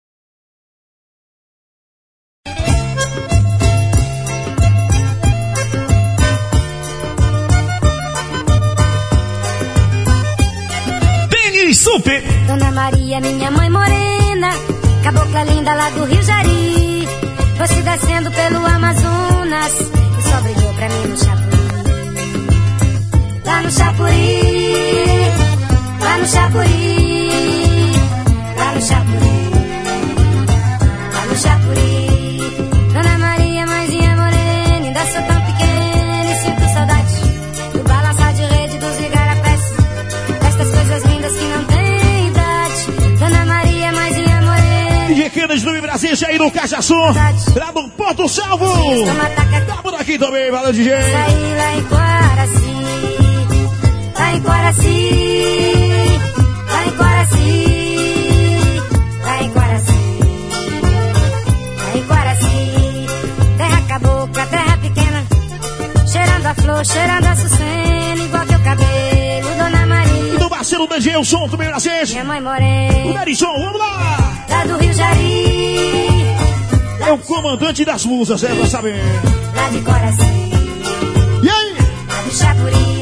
A: Denis Super.
E: Dona Maria, minha mãe morena, cabocla linda lá do Rio Jari. Fosse descendo pelo Amazonas, só brilhou pra mim no Chapuri. Lá no Chapuri, lá no Chapuri, lá no Chapuri, lá no Chapuri. Dona Maria, mãezinha morena, ainda sou tão pequena e sinto saudade do balançar de rede dos igarapés, destas coisas lindas que não têm idade. Dona Maria, mãezinha morena,
C: DJ Kennedy do Brasil, aí no Cajaçu, lá no Porto Salvo. Tá por aqui também, valeu, DJ.
E: Saí lá em Quaraci, lá em Quaraci, lá em Quaraci, lá em Quaraci, lá em Quaraci. Terra cabocla, terra pequena, cheirando a flor, cheirando a açucena, igual teu cabelo, Dona Maria.
C: E do parceiro Degelson também, Brasil.
E: Minha mãe morena,
C: o Nerisson, vamos lá.
E: Lá do Rio Jari.
C: É o comandante das musas, é pra saber.
E: Lá de Coraci.
C: E aí?
E: Lá do Chapuri.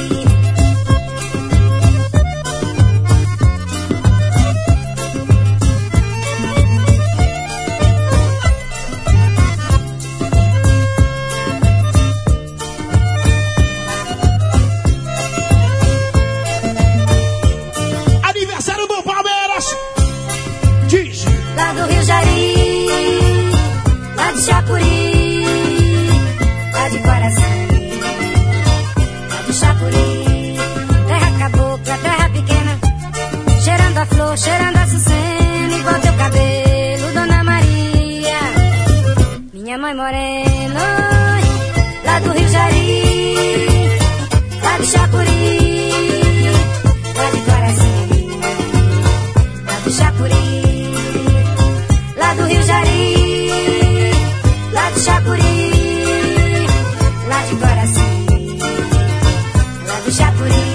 C: Aniversário do Palmeiras. Diz.
E: Lá do Rio Jari. Lá de Chapuri, lá de Coraci, lá de Chapuri. Terra cabocla, terra pequena, cheirando a flor, cheirando a açucena, igual teu cabelo, Dona Maria. Minha mãe morena, lá do Rio Jari, lá de Chapuri, lá de Coraci, lá de Chapuri, lá do Rio Jari. Lá do Chapuri, lá de Coraci, lá do Chapuri.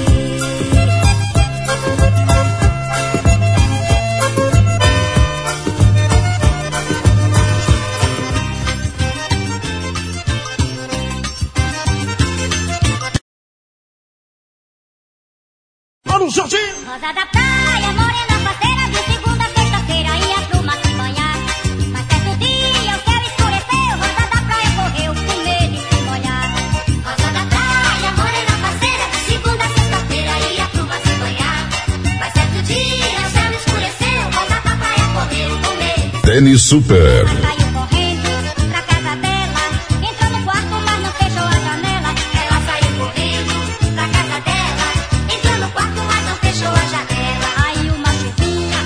C: Olha o Jorginho.
E: Rosa da praia, morena parceira, de segunda a sexta-feira ia pro mar se banhar. Mas certo dia o céu escureceu, Rosa da praia correu com medo de se molhar. Rosa da praia, morena parceira, de segunda a sexta-feira ia pro mar se banhar. Mas certo dia o céu escureceu, Rosa da praia correu com medo.
B: Denis Super.
E: Saiu correndo pra casa dela, entrou no quarto mas não fechou a janela. Ela saiu correndo pra casa dela, entrou no quarto mas não fechou a janela. Aí uma chuvinha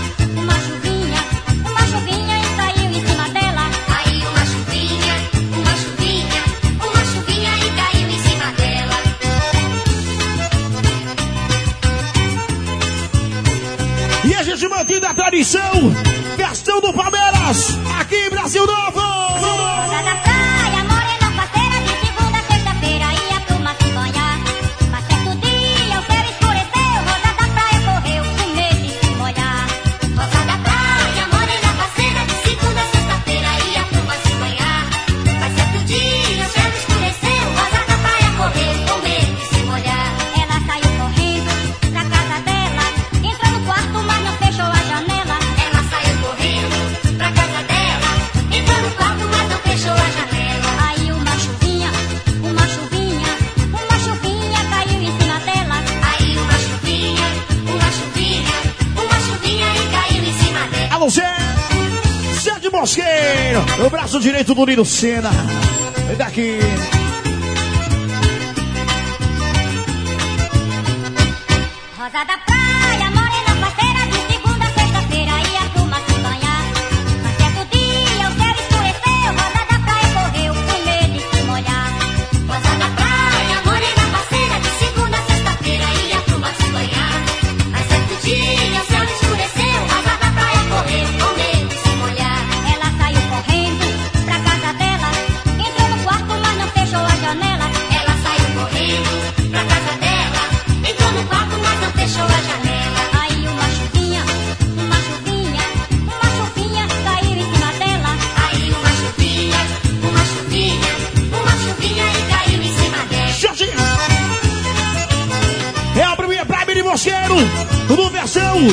E: e caiu em cima dela. Aí uma chuvinha e caiu em cima dela.
C: E a gente mantém a tradição Festão do Palmeiras, aqui em Brasil Novo.
E: Rosa da praia, morena parceira, de segunda a sexta-feira e a turma se banhar. Mas certo dia o céu escureceu, Rosa da praia correu com medo de se molhar. Rosa da praia, morena parceira, de segunda a sexta-feira e a turma se banhar. Mas certo dia o céu escureceu, Rosa da praia correu com medo de se molhar. Ela saiu correndo pra casa dela, entrou no quarto mas não fechou a janela. Ela saiu correndo pra casa dela, entrou no quarto mas não fechou a janela. Aí uma chuvinha caiu em cima dela. Aí uma chuvinha e caiu em cima dela.
C: Alô, Zé de Mosqueiro, o braço direito do Nino Senna. Vem daqui.
E: Rosa da praia, morena parceira, de segunda a sexta-feira e a turma se banhar. Mas certo dia o céu escureceu, Rosa da praia correu com medo de se molhar. Rosa da praia, morena parceira, de segunda a sexta-feira e a turma se banhar. Mas certo dia o céu escureceu, Rosa da praia correu com medo de se molhar. Ela saiu correndo pra casa dela, entrou no quarto mas não fechou a janela. Ela saiu correndo pra casa dela, entrou no quarto mas não fechou a janela. Aí uma chuvinha caiu em cima dela. Aí uma chuvinha e caiu em cima dela.
C: Jorginho. É a primeira Prime de Mosqueiro, no versão.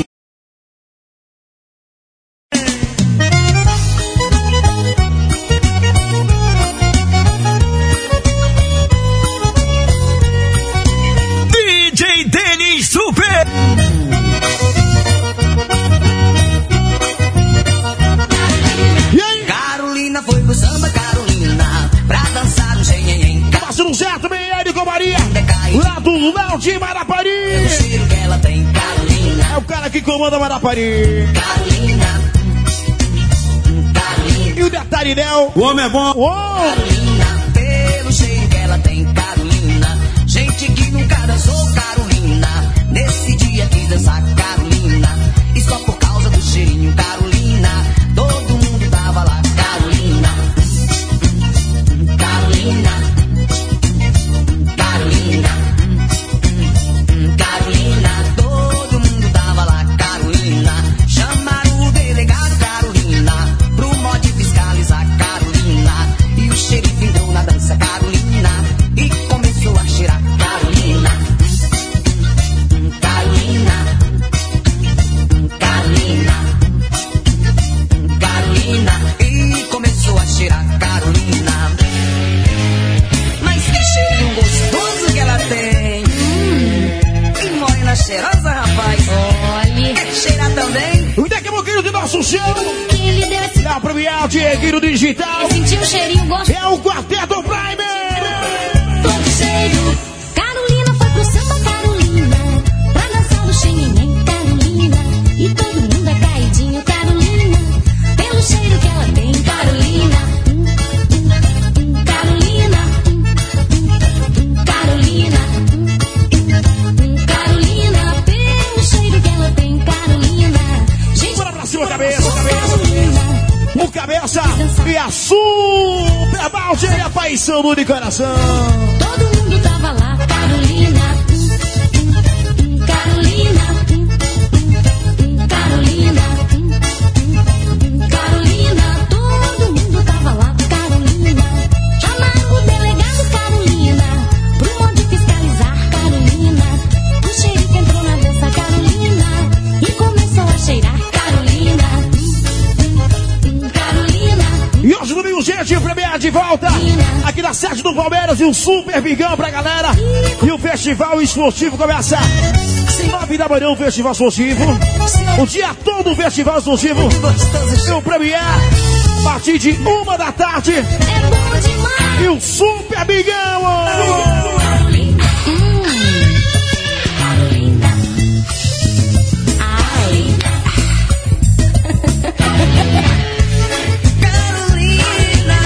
A: DJ Denis Super.
C: E aí?
G: Carolina foi pro samba, Carolina, pra dançar um xenhenhen.
C: Passando certo, bem ele com Maria. Lá do Léo de Marapari.
G: O cheiro que ela tem, Carolina.
C: É o cara que comanda Marapari.
G: Carolina.
C: E o detalhe, Léo.
A: O homem é bom.
G: Carolina, pelo cheiro que ela tem, Carolina. Gente que nunca dançou, Carolina. Nesse dia quis dançar, Carolina. E só por causa do cheirinho, Carolina. Todo mundo tava lá, Carolina. Carolina. Carolina. Carolina. Todo mundo tava lá, Carolina. Chamaram o delegado, Carolina, pro modo fiscalizar, Carolina. E o xerife entrou na dança, Carolina, e começou a cheirar, Carolina. Carolina. Carolina. Carolina. E começou a cheirar, Carolina. Mas que cheirinho gostoso que ela tem. Que morena cheirosa, rapaz.
E: Olha,
G: Quer cheirar também?
C: Daqui a pouquinho de nosso show.
E: quem lhe deu esse...
C: É a Premiere Dieguinho Digital.
E: Sentiu um cheirinho gostoso.
C: É o Quarteto Prime.
E: Todo cheiro. Carolina foi pro samba, Carolina, pra dançar o xenhenhen, Carolina. E todo mundo é caidinho, Carolina, pelo cheiro que ela tem, Carolina. Carolina. Carolina. Carolina, pelo cheiro que ela tem, Carolina. Gente,
C: Bora pra cima, cabeça.
E: Carolina.
C: O cabeça e a Super Balde e a paixão de coração.
E: Todo mundo tava lá, Carolina. Carolina. Carolina. Carolina. Todo mundo tava lá, Carolina. Chamaram o delegado, Carolina, pro modo fiscalizar, Carolina. O xerife entrou na dança, Carolina, e começou a cheirar, Carolina. Carolina.
C: E hoje, domingo, gente, o Premiere de volta aqui na sede do Palmeiras e um super bigão pra galera. E o festival esportivo começa 9 da manhã, o festival esportivo. O dia todo o festival esportivo. E o Premiere a partir de 1 da tarde.
E: É bom demais.
C: E o super bigão.
E: Carolina. Carolina. Ai.
G: Carolina.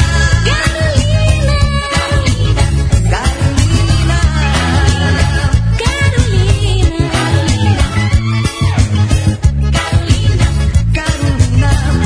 G: Carolina.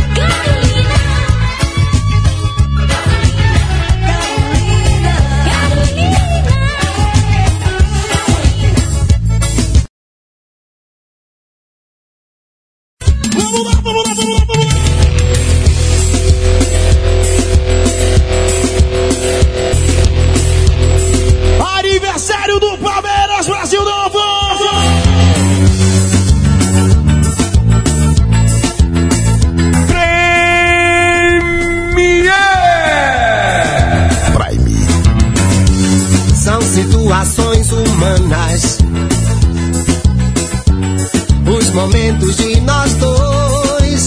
L: momentos de nós dois,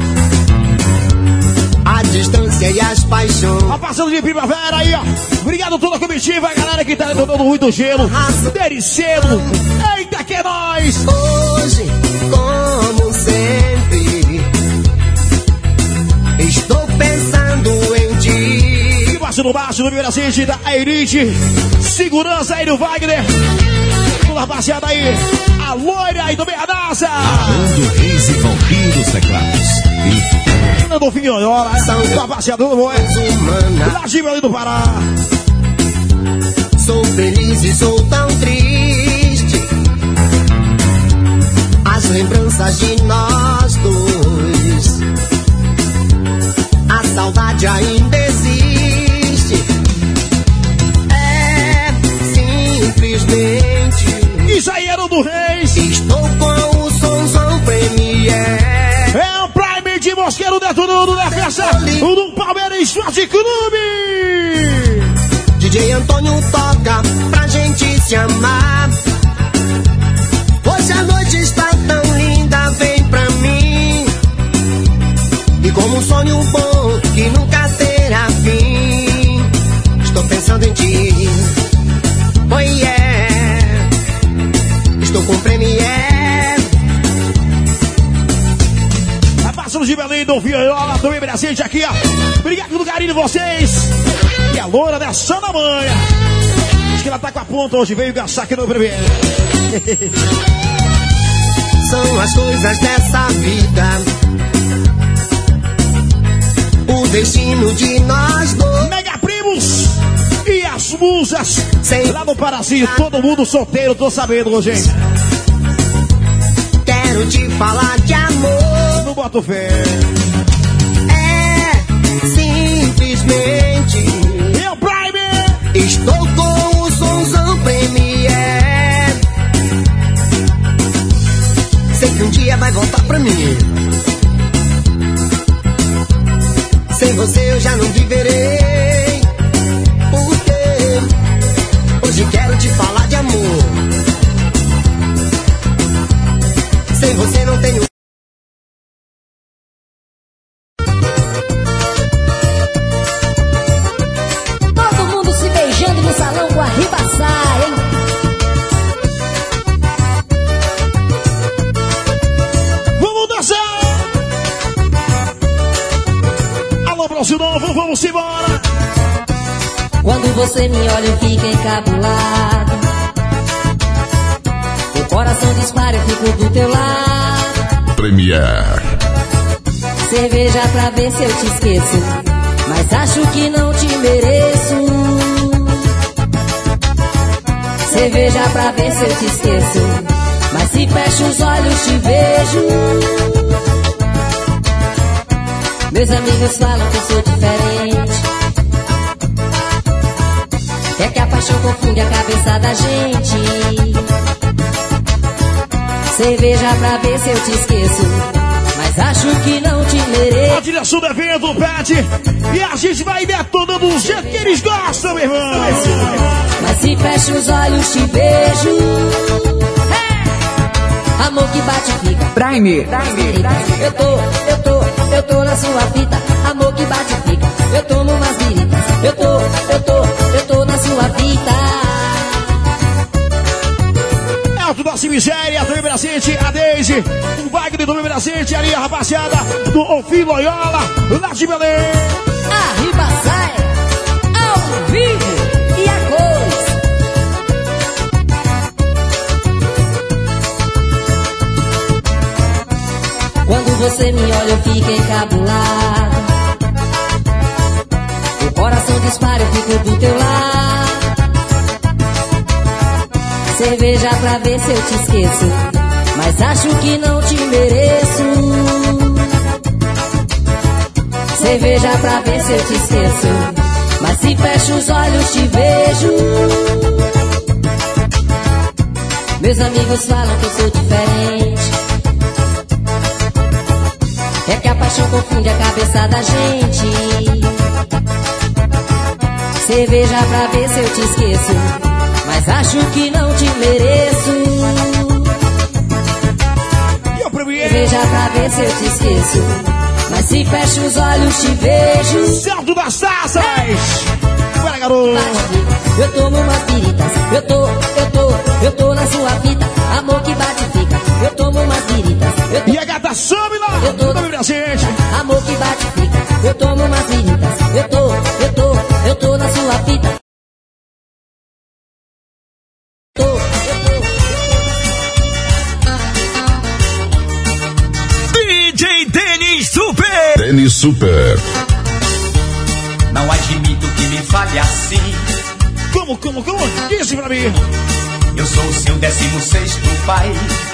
L: a distância e as paixões.
C: Tá passando de primavera aí, ó. Obrigado toda a comitiva, a galera que tá tomando muito gelo. Dericendo. Eita, que é nóis!
L: Hoje, como sempre, estou pensando em ti.
C: E baixo no primeiro assiste da Airite. Segurança aí do Wagner. Toda a rapaziada aí. A loira e do Bernasa.
A: Armando Reis e Valpinho dos teclados.
C: Do Finhola, da rapaziada do Boé. Da Gibali do Pará.
L: Sou feliz e sou tão triste. As lembranças de nós dois, a saudade ainda existe. É simplesmente.
C: Isso aí era o do Reis.
L: Estou com o somzão Premier.
C: É o Prime de Mosqueiro detonando na festa. O do Palmeiras Esporte Clube.
L: DJ Antônio toca pra gente se amar. Hoje a noite está tão linda, vem pra mim. E como um sonho bom que nunca terá fim, estou pensando em ti. Oh yeah, estou com Premier.
C: Tá passando de Belém do Viola, também presente aqui, ó. Obrigado pelo carinho de vocês. E a loura dessa da manhã. Acho que ela tá com a ponta hoje, veio gastar aqui no primeiro.
L: São as coisas dessa vida, o destino de nós dois.
C: Mega Primos e as musas. Lá no Parazinho, todo mundo solteiro, tô sabendo, hoje, gente.
L: Quero te falar de amor.
C: Não boto fé.
L: É simplesmente.
C: Meu Prime!
L: Estou com o somzão Premier. Sei que um dia vai voltar pra mim. Sem você eu já não viverei. Porque hoje quero te falar de amor. Sem você não tenho.
I: Todo mundo se beijando no salão com a Ribaçá, hein?
C: Vamos dançar! Alô, Brasil Novo, vamos embora!
H: Quando você me olha eu fico encabulado, meu coração dispara, eu fico do teu lado.
B: Premier.
H: Cerveja pra ver se eu te esqueço, mas acho que não te mereço. Cerveja pra ver se eu te esqueço, mas se fecho os olhos te vejo. Meus amigos falam que eu sou diferente, é que a paixão confunde a cabeça da gente. Cerveja pra ver se eu te esqueço, mas acho que não te mereço.
C: A direção do evento pede e a gente vai detonando do jeito que eles gostam, meu irmão.
H: Mas se fecho os olhos te vejo. Amor que bate e fica.
A: Prime.
H: Eu tô na sua fita. Amor que bate e fica. Eu tomo umas biritas. Eu tô na sua fita.
C: Alto da Cimiséria, também presente, a Deise, o Wagner também presente, ali a rapaziada do Ofim Loyola, lá de Belém.
H: A Ribaçá ao vivo e a cores. Quando você me olha eu fico encabulado, o coração dispara, eu fico do teu lado. Cerveja pra ver se eu te esqueço, mas acho que não te mereço. Cerveja pra ver se eu te esqueço, mas se fecho os olhos te vejo. Meus amigos falam que eu sou diferente, é que a paixão confunde a cabeça da gente. Cerveja pra ver se eu te esqueço, mas acho que não te mereço.
M: veja pra ver se eu te esqueço. Mas se fecho os olhos te vejo.
C: Certo das taças! Bora, garoto!
M: Eu tomo umas piritas, eu tô na sua fita. Amor que bate e fica, eu tomo umas piritas.
C: E a gata sobe lá!
M: Eu tô
C: na gente.
M: Amor que bate e fica, eu tomo umas piritas. Eu tô na sua fita.
A: DJ Denis Super!
B: Denis Super.
N: Não admito que me fale assim.
C: Como? Diz pra mim.
N: Eu sou o seu 16º pai.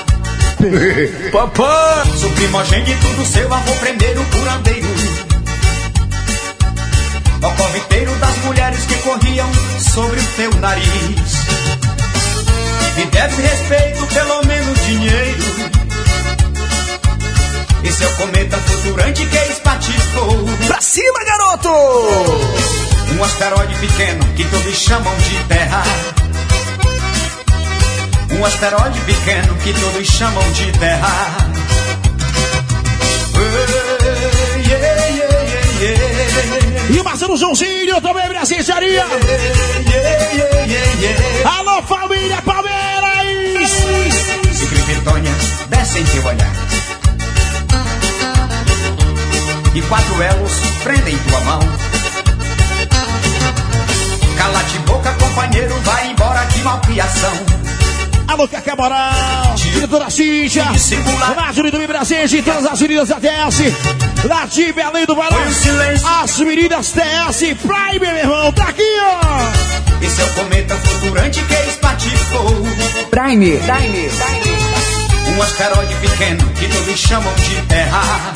A: Papai!
N: Sou primogênito do seu avô, primeiro curandeiro. O corriteiro das mulheres que corriam sobre o teu nariz. Me deve respeito, pelo menos dinheiro. Esse é o cometa flutuante que espatifou.
A: Pra cima, garoto!
N: Um asteroide pequeno que todos chamam de Terra. Um asteroide pequeno que todos chamam de Terra.
C: E o Marcelo Joãozinho também presençaria. Alô, família Palmeiras!
N: Se Criptônia desce em teu olhar e 4 elos prendem tua mão. Cala-te boca, companheiro, vai embora, que malcriação.
C: Alô, Cacá Moral, diretora Cíntia, Marjorie do Presente, todas as meninas da TS, lá de Belém do Pará, as meninas TS, Prime, meu irmão, tá aqui, ó.
N: Esse é o cometa flutuante que espatifou.
A: Prime.
N: Um asteroide pequeno que todos chamam de Terra.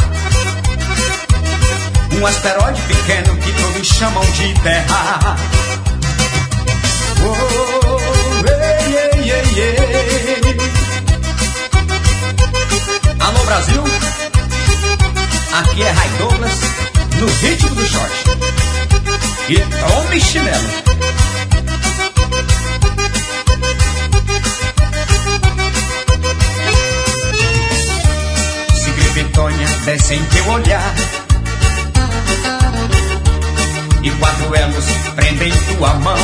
N: Um asteroide pequeno que todos chamam de Terra. Alô, Brasil, aqui é Ray Douglas, no ritmo do short. E tome chinelo. Se Criptônia desce em teu olhar e 4 elos prendem tua mão.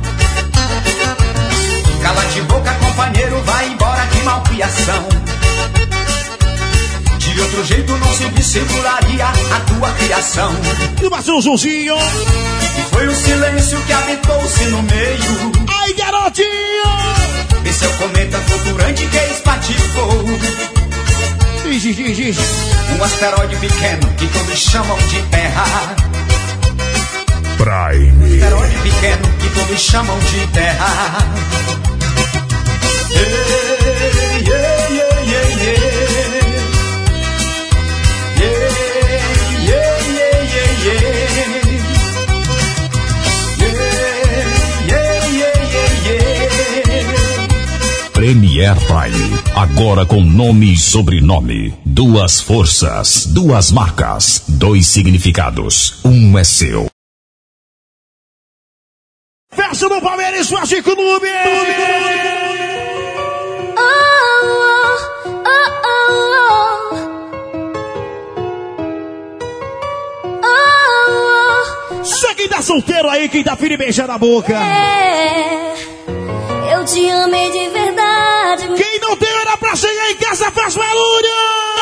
N: Cala-te boca, companheiro, vai embora, que malcriação. De outro jeito não se disseguraria a tua criação.
C: E o Marcelo Joãozinho.
N: E foi o silêncio que habitou-se no meio.
C: Ai, garotinho!
N: Esse é o cometa flutuante que espatifou.
C: Diz.
N: Um asteroide pequeno que todos chamam de Terra.
B: Prime.
N: Um asteroide pequeno que todos chamam de Terra.
A: Premier Prime, agora com nome e sobrenome. 2 forças, 2 marcas, 2 significados. Um é seu.
C: Festa do Palmeiras, Flash Clube! Só quem tá solteiro aí, quem tá filho beijando a boca.
E: Eu te amei de verdade.
C: Quem não tem hora pra chegar em casa faz barulho.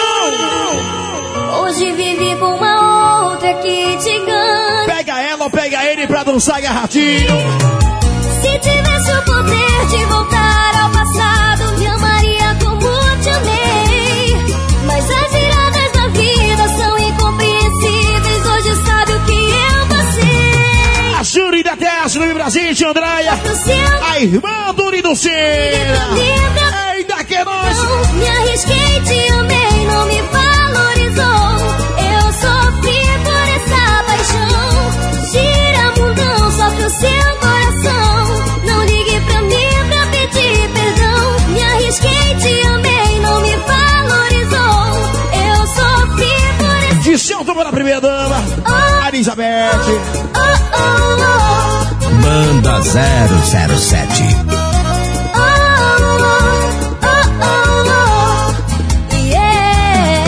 E: Hoje vivi com uma outra que te engana.
C: Pega ela ou pega ele pra dançar agarradinho.
E: Se tivesse o poder de voltar ao passado, me amaria como te amei. Mas as viradas da vida são incompreensíveis. Hoje sabe o que eu passei.
C: A Júri da Teste do Brasil, de Andréia. A irmã do Lido Cera. Ainda que nós.
E: Não me arrisquei, te amei, não me valorizou. Eu sofri por essa paixão. Gira mundão, sofre o seu coração. Não ligue pra mim pra pedir perdão. Me arrisquei, te amei, não me valorizou. Eu sofri por essa...
C: De Celto para a primeira dama, Elizabeth.
A: Banda 007.
E: Yeah.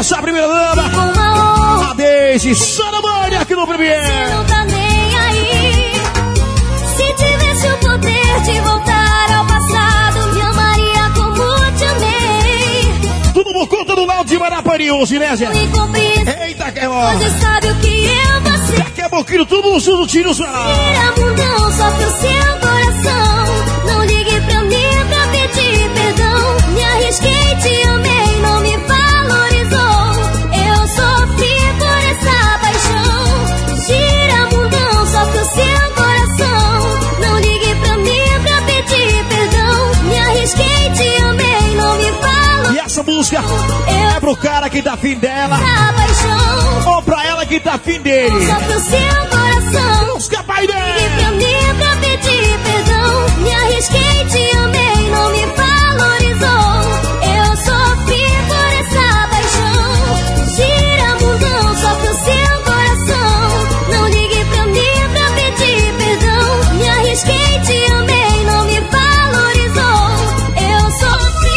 C: nossa primeira dama, a Deise Saramani aqui no Premier.
E: Não tá nem aí. Se tivesse o poder de voltar ao passado, me amaria como te amei.
C: Tudo por conta do Laudo de Marapari hoje, né, Zé? Eita, que ó.
E: Você sabe o que eu passei.
C: Daqui a pouquinho tudo junto, tiro só.
E: Tira mundão, só pro seu coração. Não ligue pra mim pra pedir perdão. Me arrisquei, te amei, não me valorizou. Eu sofri por essa paixão. Tira mundão, só pro seu coração. Não ligue pra mim pra pedir perdão. Me arrisquei, te amei, não me valorizou.
C: E essa música é pro cara que tá afim dela, ou pra ela que tá afim dele.
E: Só pro seu coração.
C: Música pai dele.
E: Ligue pra mim pra pedir perdão. Me arrisquei, te amei, não me valorizou. Eu sofri por essa paixão. Tira mundão, só pro seu coração. Não ligue pra mim pra pedir perdão. Me arrisquei, te amei, não me valorizou. Eu sofri.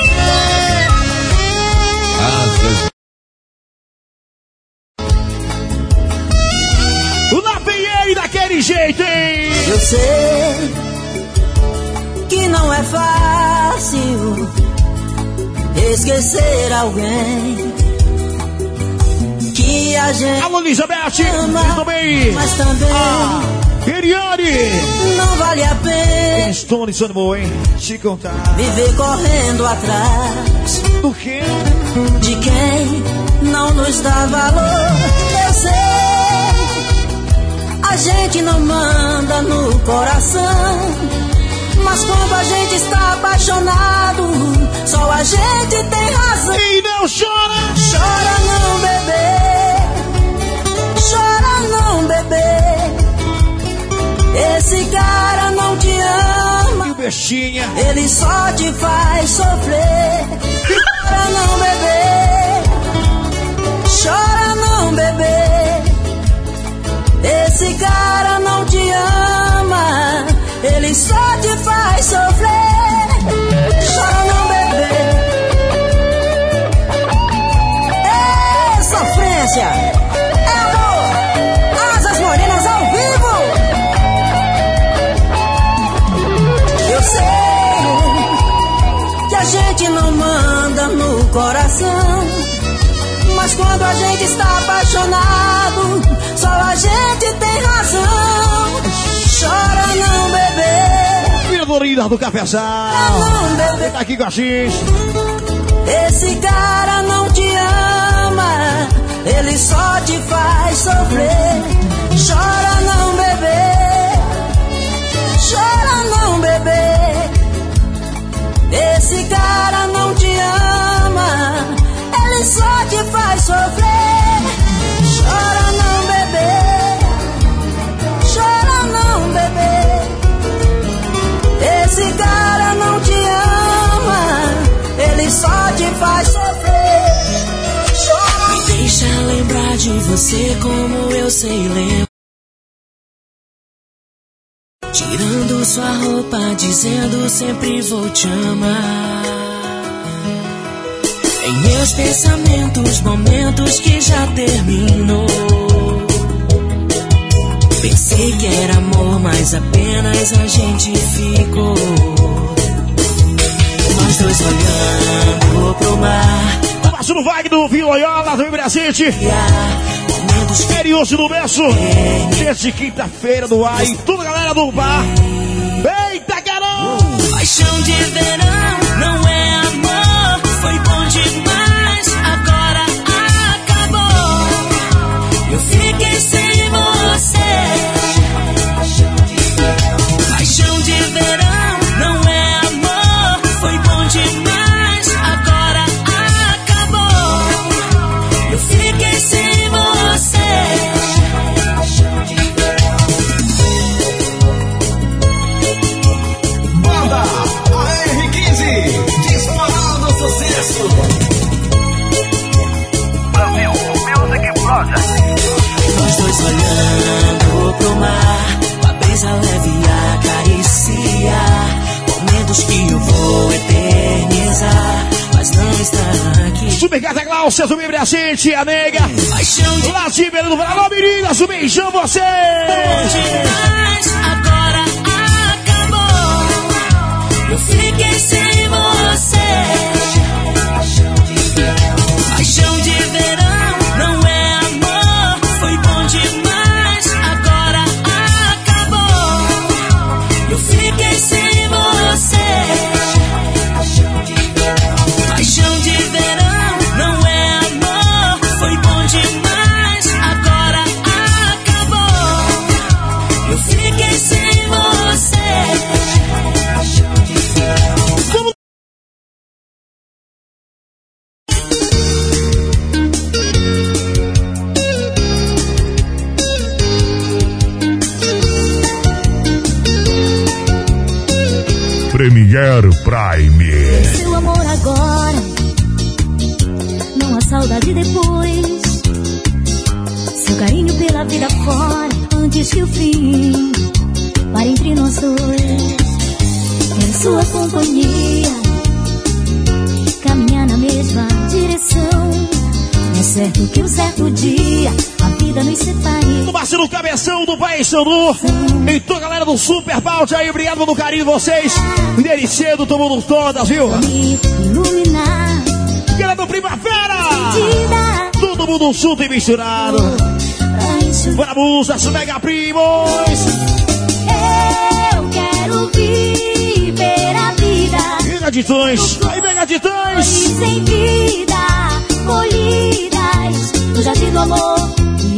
C: Lá vem ele daquele jeito, hein?
O: Eu sei que não é fácil esquecer alguém que a gente
C: Alô, Elizabeth,
O: ama,
C: também.
O: mas também
C: Eriane,
O: não vale a pena.
C: Stone, isso é bom, hein? Te contar.
O: Viver correndo atrás
C: do quê?
O: De quem não nos dá valor. Eu sei, a gente não manda no coração, mas quando a gente está apaixonado, só a gente tem razão.
C: E não chora.
O: Chora não, bebê. Chora não, bebê. Esse cara não te ama.
C: E o bestinha?
O: Ele só te faz sofrer. Chora não, bebê. Chora não, bebê. Esse cara não te ama. Ele só te faz sofrer. Chora não, bebê. É sofrência. É amor. Asas Morenas ao vivo. Eu sei que a gente não manda no coração, mas quando a gente está apaixonado, só a gente tem razão. Chora não, bebê.
C: Filha Dorida do Cafezal.
O: Não, bebê.
C: Tá aqui com a gente.
O: Esse cara não te ama. Ele só te faz sofrer. Chora não, bebê. Chora não, bebê. Esse cara não te ama. Ele só te faz sofrer. Chora não, bebê. Chora não, bebê. Esse cara não te ama. Ele só te faz sofrer. Chora.
H: Me deixa lembrar de você como eu sei lembrar. Tirando sua roupa, dizendo sempre vou te amar. Em meus pensamentos, momentos que já terminou. Pensei que era amor, mas apenas a gente ficou. Nós dois olhando pro mar.
C: Passo no Wagner do Vioiola, também presente. Ferioso do Berço. Desde quinta-feira no ar. E toda a galera do bar. Eita, caramba!
H: Paixão de verão não é amor. Foi bom demais, agora acabou. Eu fiquei sem você. Paixão de verão não é amor. Foi bom demais, agora acabou. Eu fiquei sem você.
N: Banda AR15
C: Supermercado Glaucia, Zumbi Brasente, a nega. Lá de Belém do Pará, meninas, um beijão você.
P: Agora acabou. Eu fiquei sem você. Paixão de verão não é amor. Foi bom demais, agora acabou. Eu fiquei sem você. Paixão de verão não é amor. Foi bom demais, agora acabou. Eu fiquei sem você.
B: Premier Prime.
I: Seu amor agora, não há saudade depois. Seu carinho pela vida fora, antes que o fim pare entre nós dois. Quero sua companhia, caminhar na mesma direção. É certo que um certo dia a vida nos separe.
C: No Marcelo Cabeção do País Sandu. E toda a galera do Super Balde aí, obrigado pelo carinho de vocês. Desde cedo, tomando todas, viu?
I: Me iluminar.
C: Galera do Primavera!
I: Sentida.
C: Todo mundo junto e misturado. Vamos, as Mega Primos!
I: Eu quero viver a vida.
C: Mega Titãs! Aí, Mega Titãs!
I: Sem vida, colhidas no jardim do amor.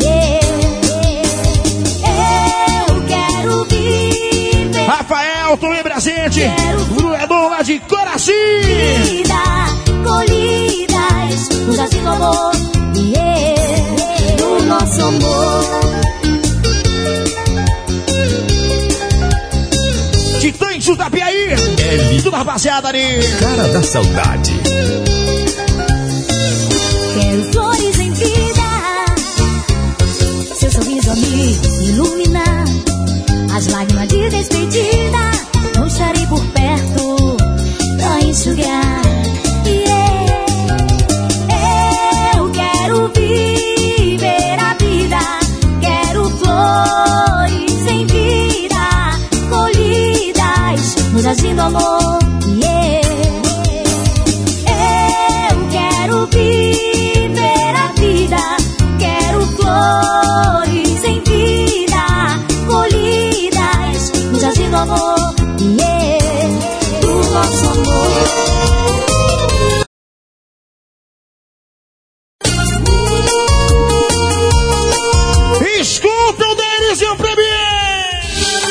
I: Eu quero viver.
C: Rafael, tô bem presente. Bruedor lá de Coraci.
I: Vida, colhidas no jardim do amor. No nosso amor.
C: Titãs do Tapiaí. Tudo rapaziada ali.
A: Cara da saudade.
I: Quero flores em vida, seu sorriso a me iluminar. As lágrimas de despedida, não estarei por perto pra enxugar. Eu quero viver a vida, quero flores em vida, colhidas no jardim do amor. Eu quero viver a vida, quero flores em vida, colhidas no jardim do amor, do nosso amor.
C: Escuta o Denis e o Premier!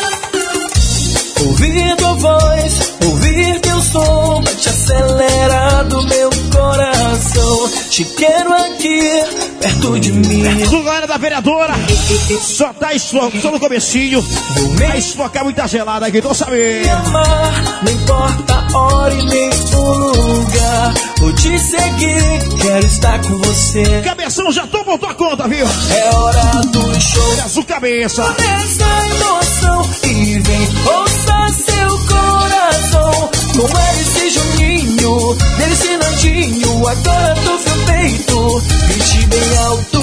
Q: Ouvir tua voz, ouvir teu som, te acelera do meu coração. Te quero aqui, perto de mim.
C: Do galera da vereadora, só no comecinho. Vai esfocar muita gelada aqui, tô sabendo.
Q: Me amar, não importa a hora e nem o lugar. Vou te seguir, quero estar com você.
C: Cabeção, já tomou tua conta, viu?
Q: É hora do show.
C: Desce o cabeça.
Q: Essa emoção e vem, ouça seu coração. Com esse Juninho, desse Nandinho, agora do seu peito, grite bem alto.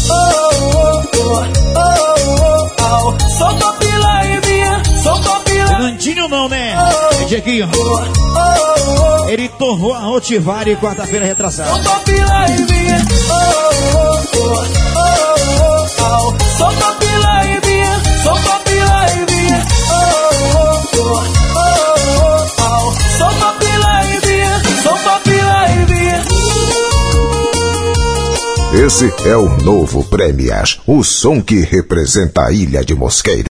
Q: Solta a pila e vinha, solta a pila.
C: Nandinho não, né? É Dieguinho. Ele tornou a Rotivari quarta-feira retrasada.
Q: Solta a pila e vinha, solta a pila e vinha, solta a pila e vinha, solta a pila e vinha, solta a pila e vinha.
R: Esse é o novo Premias, o som que representa a Ilha de Mosqueiro.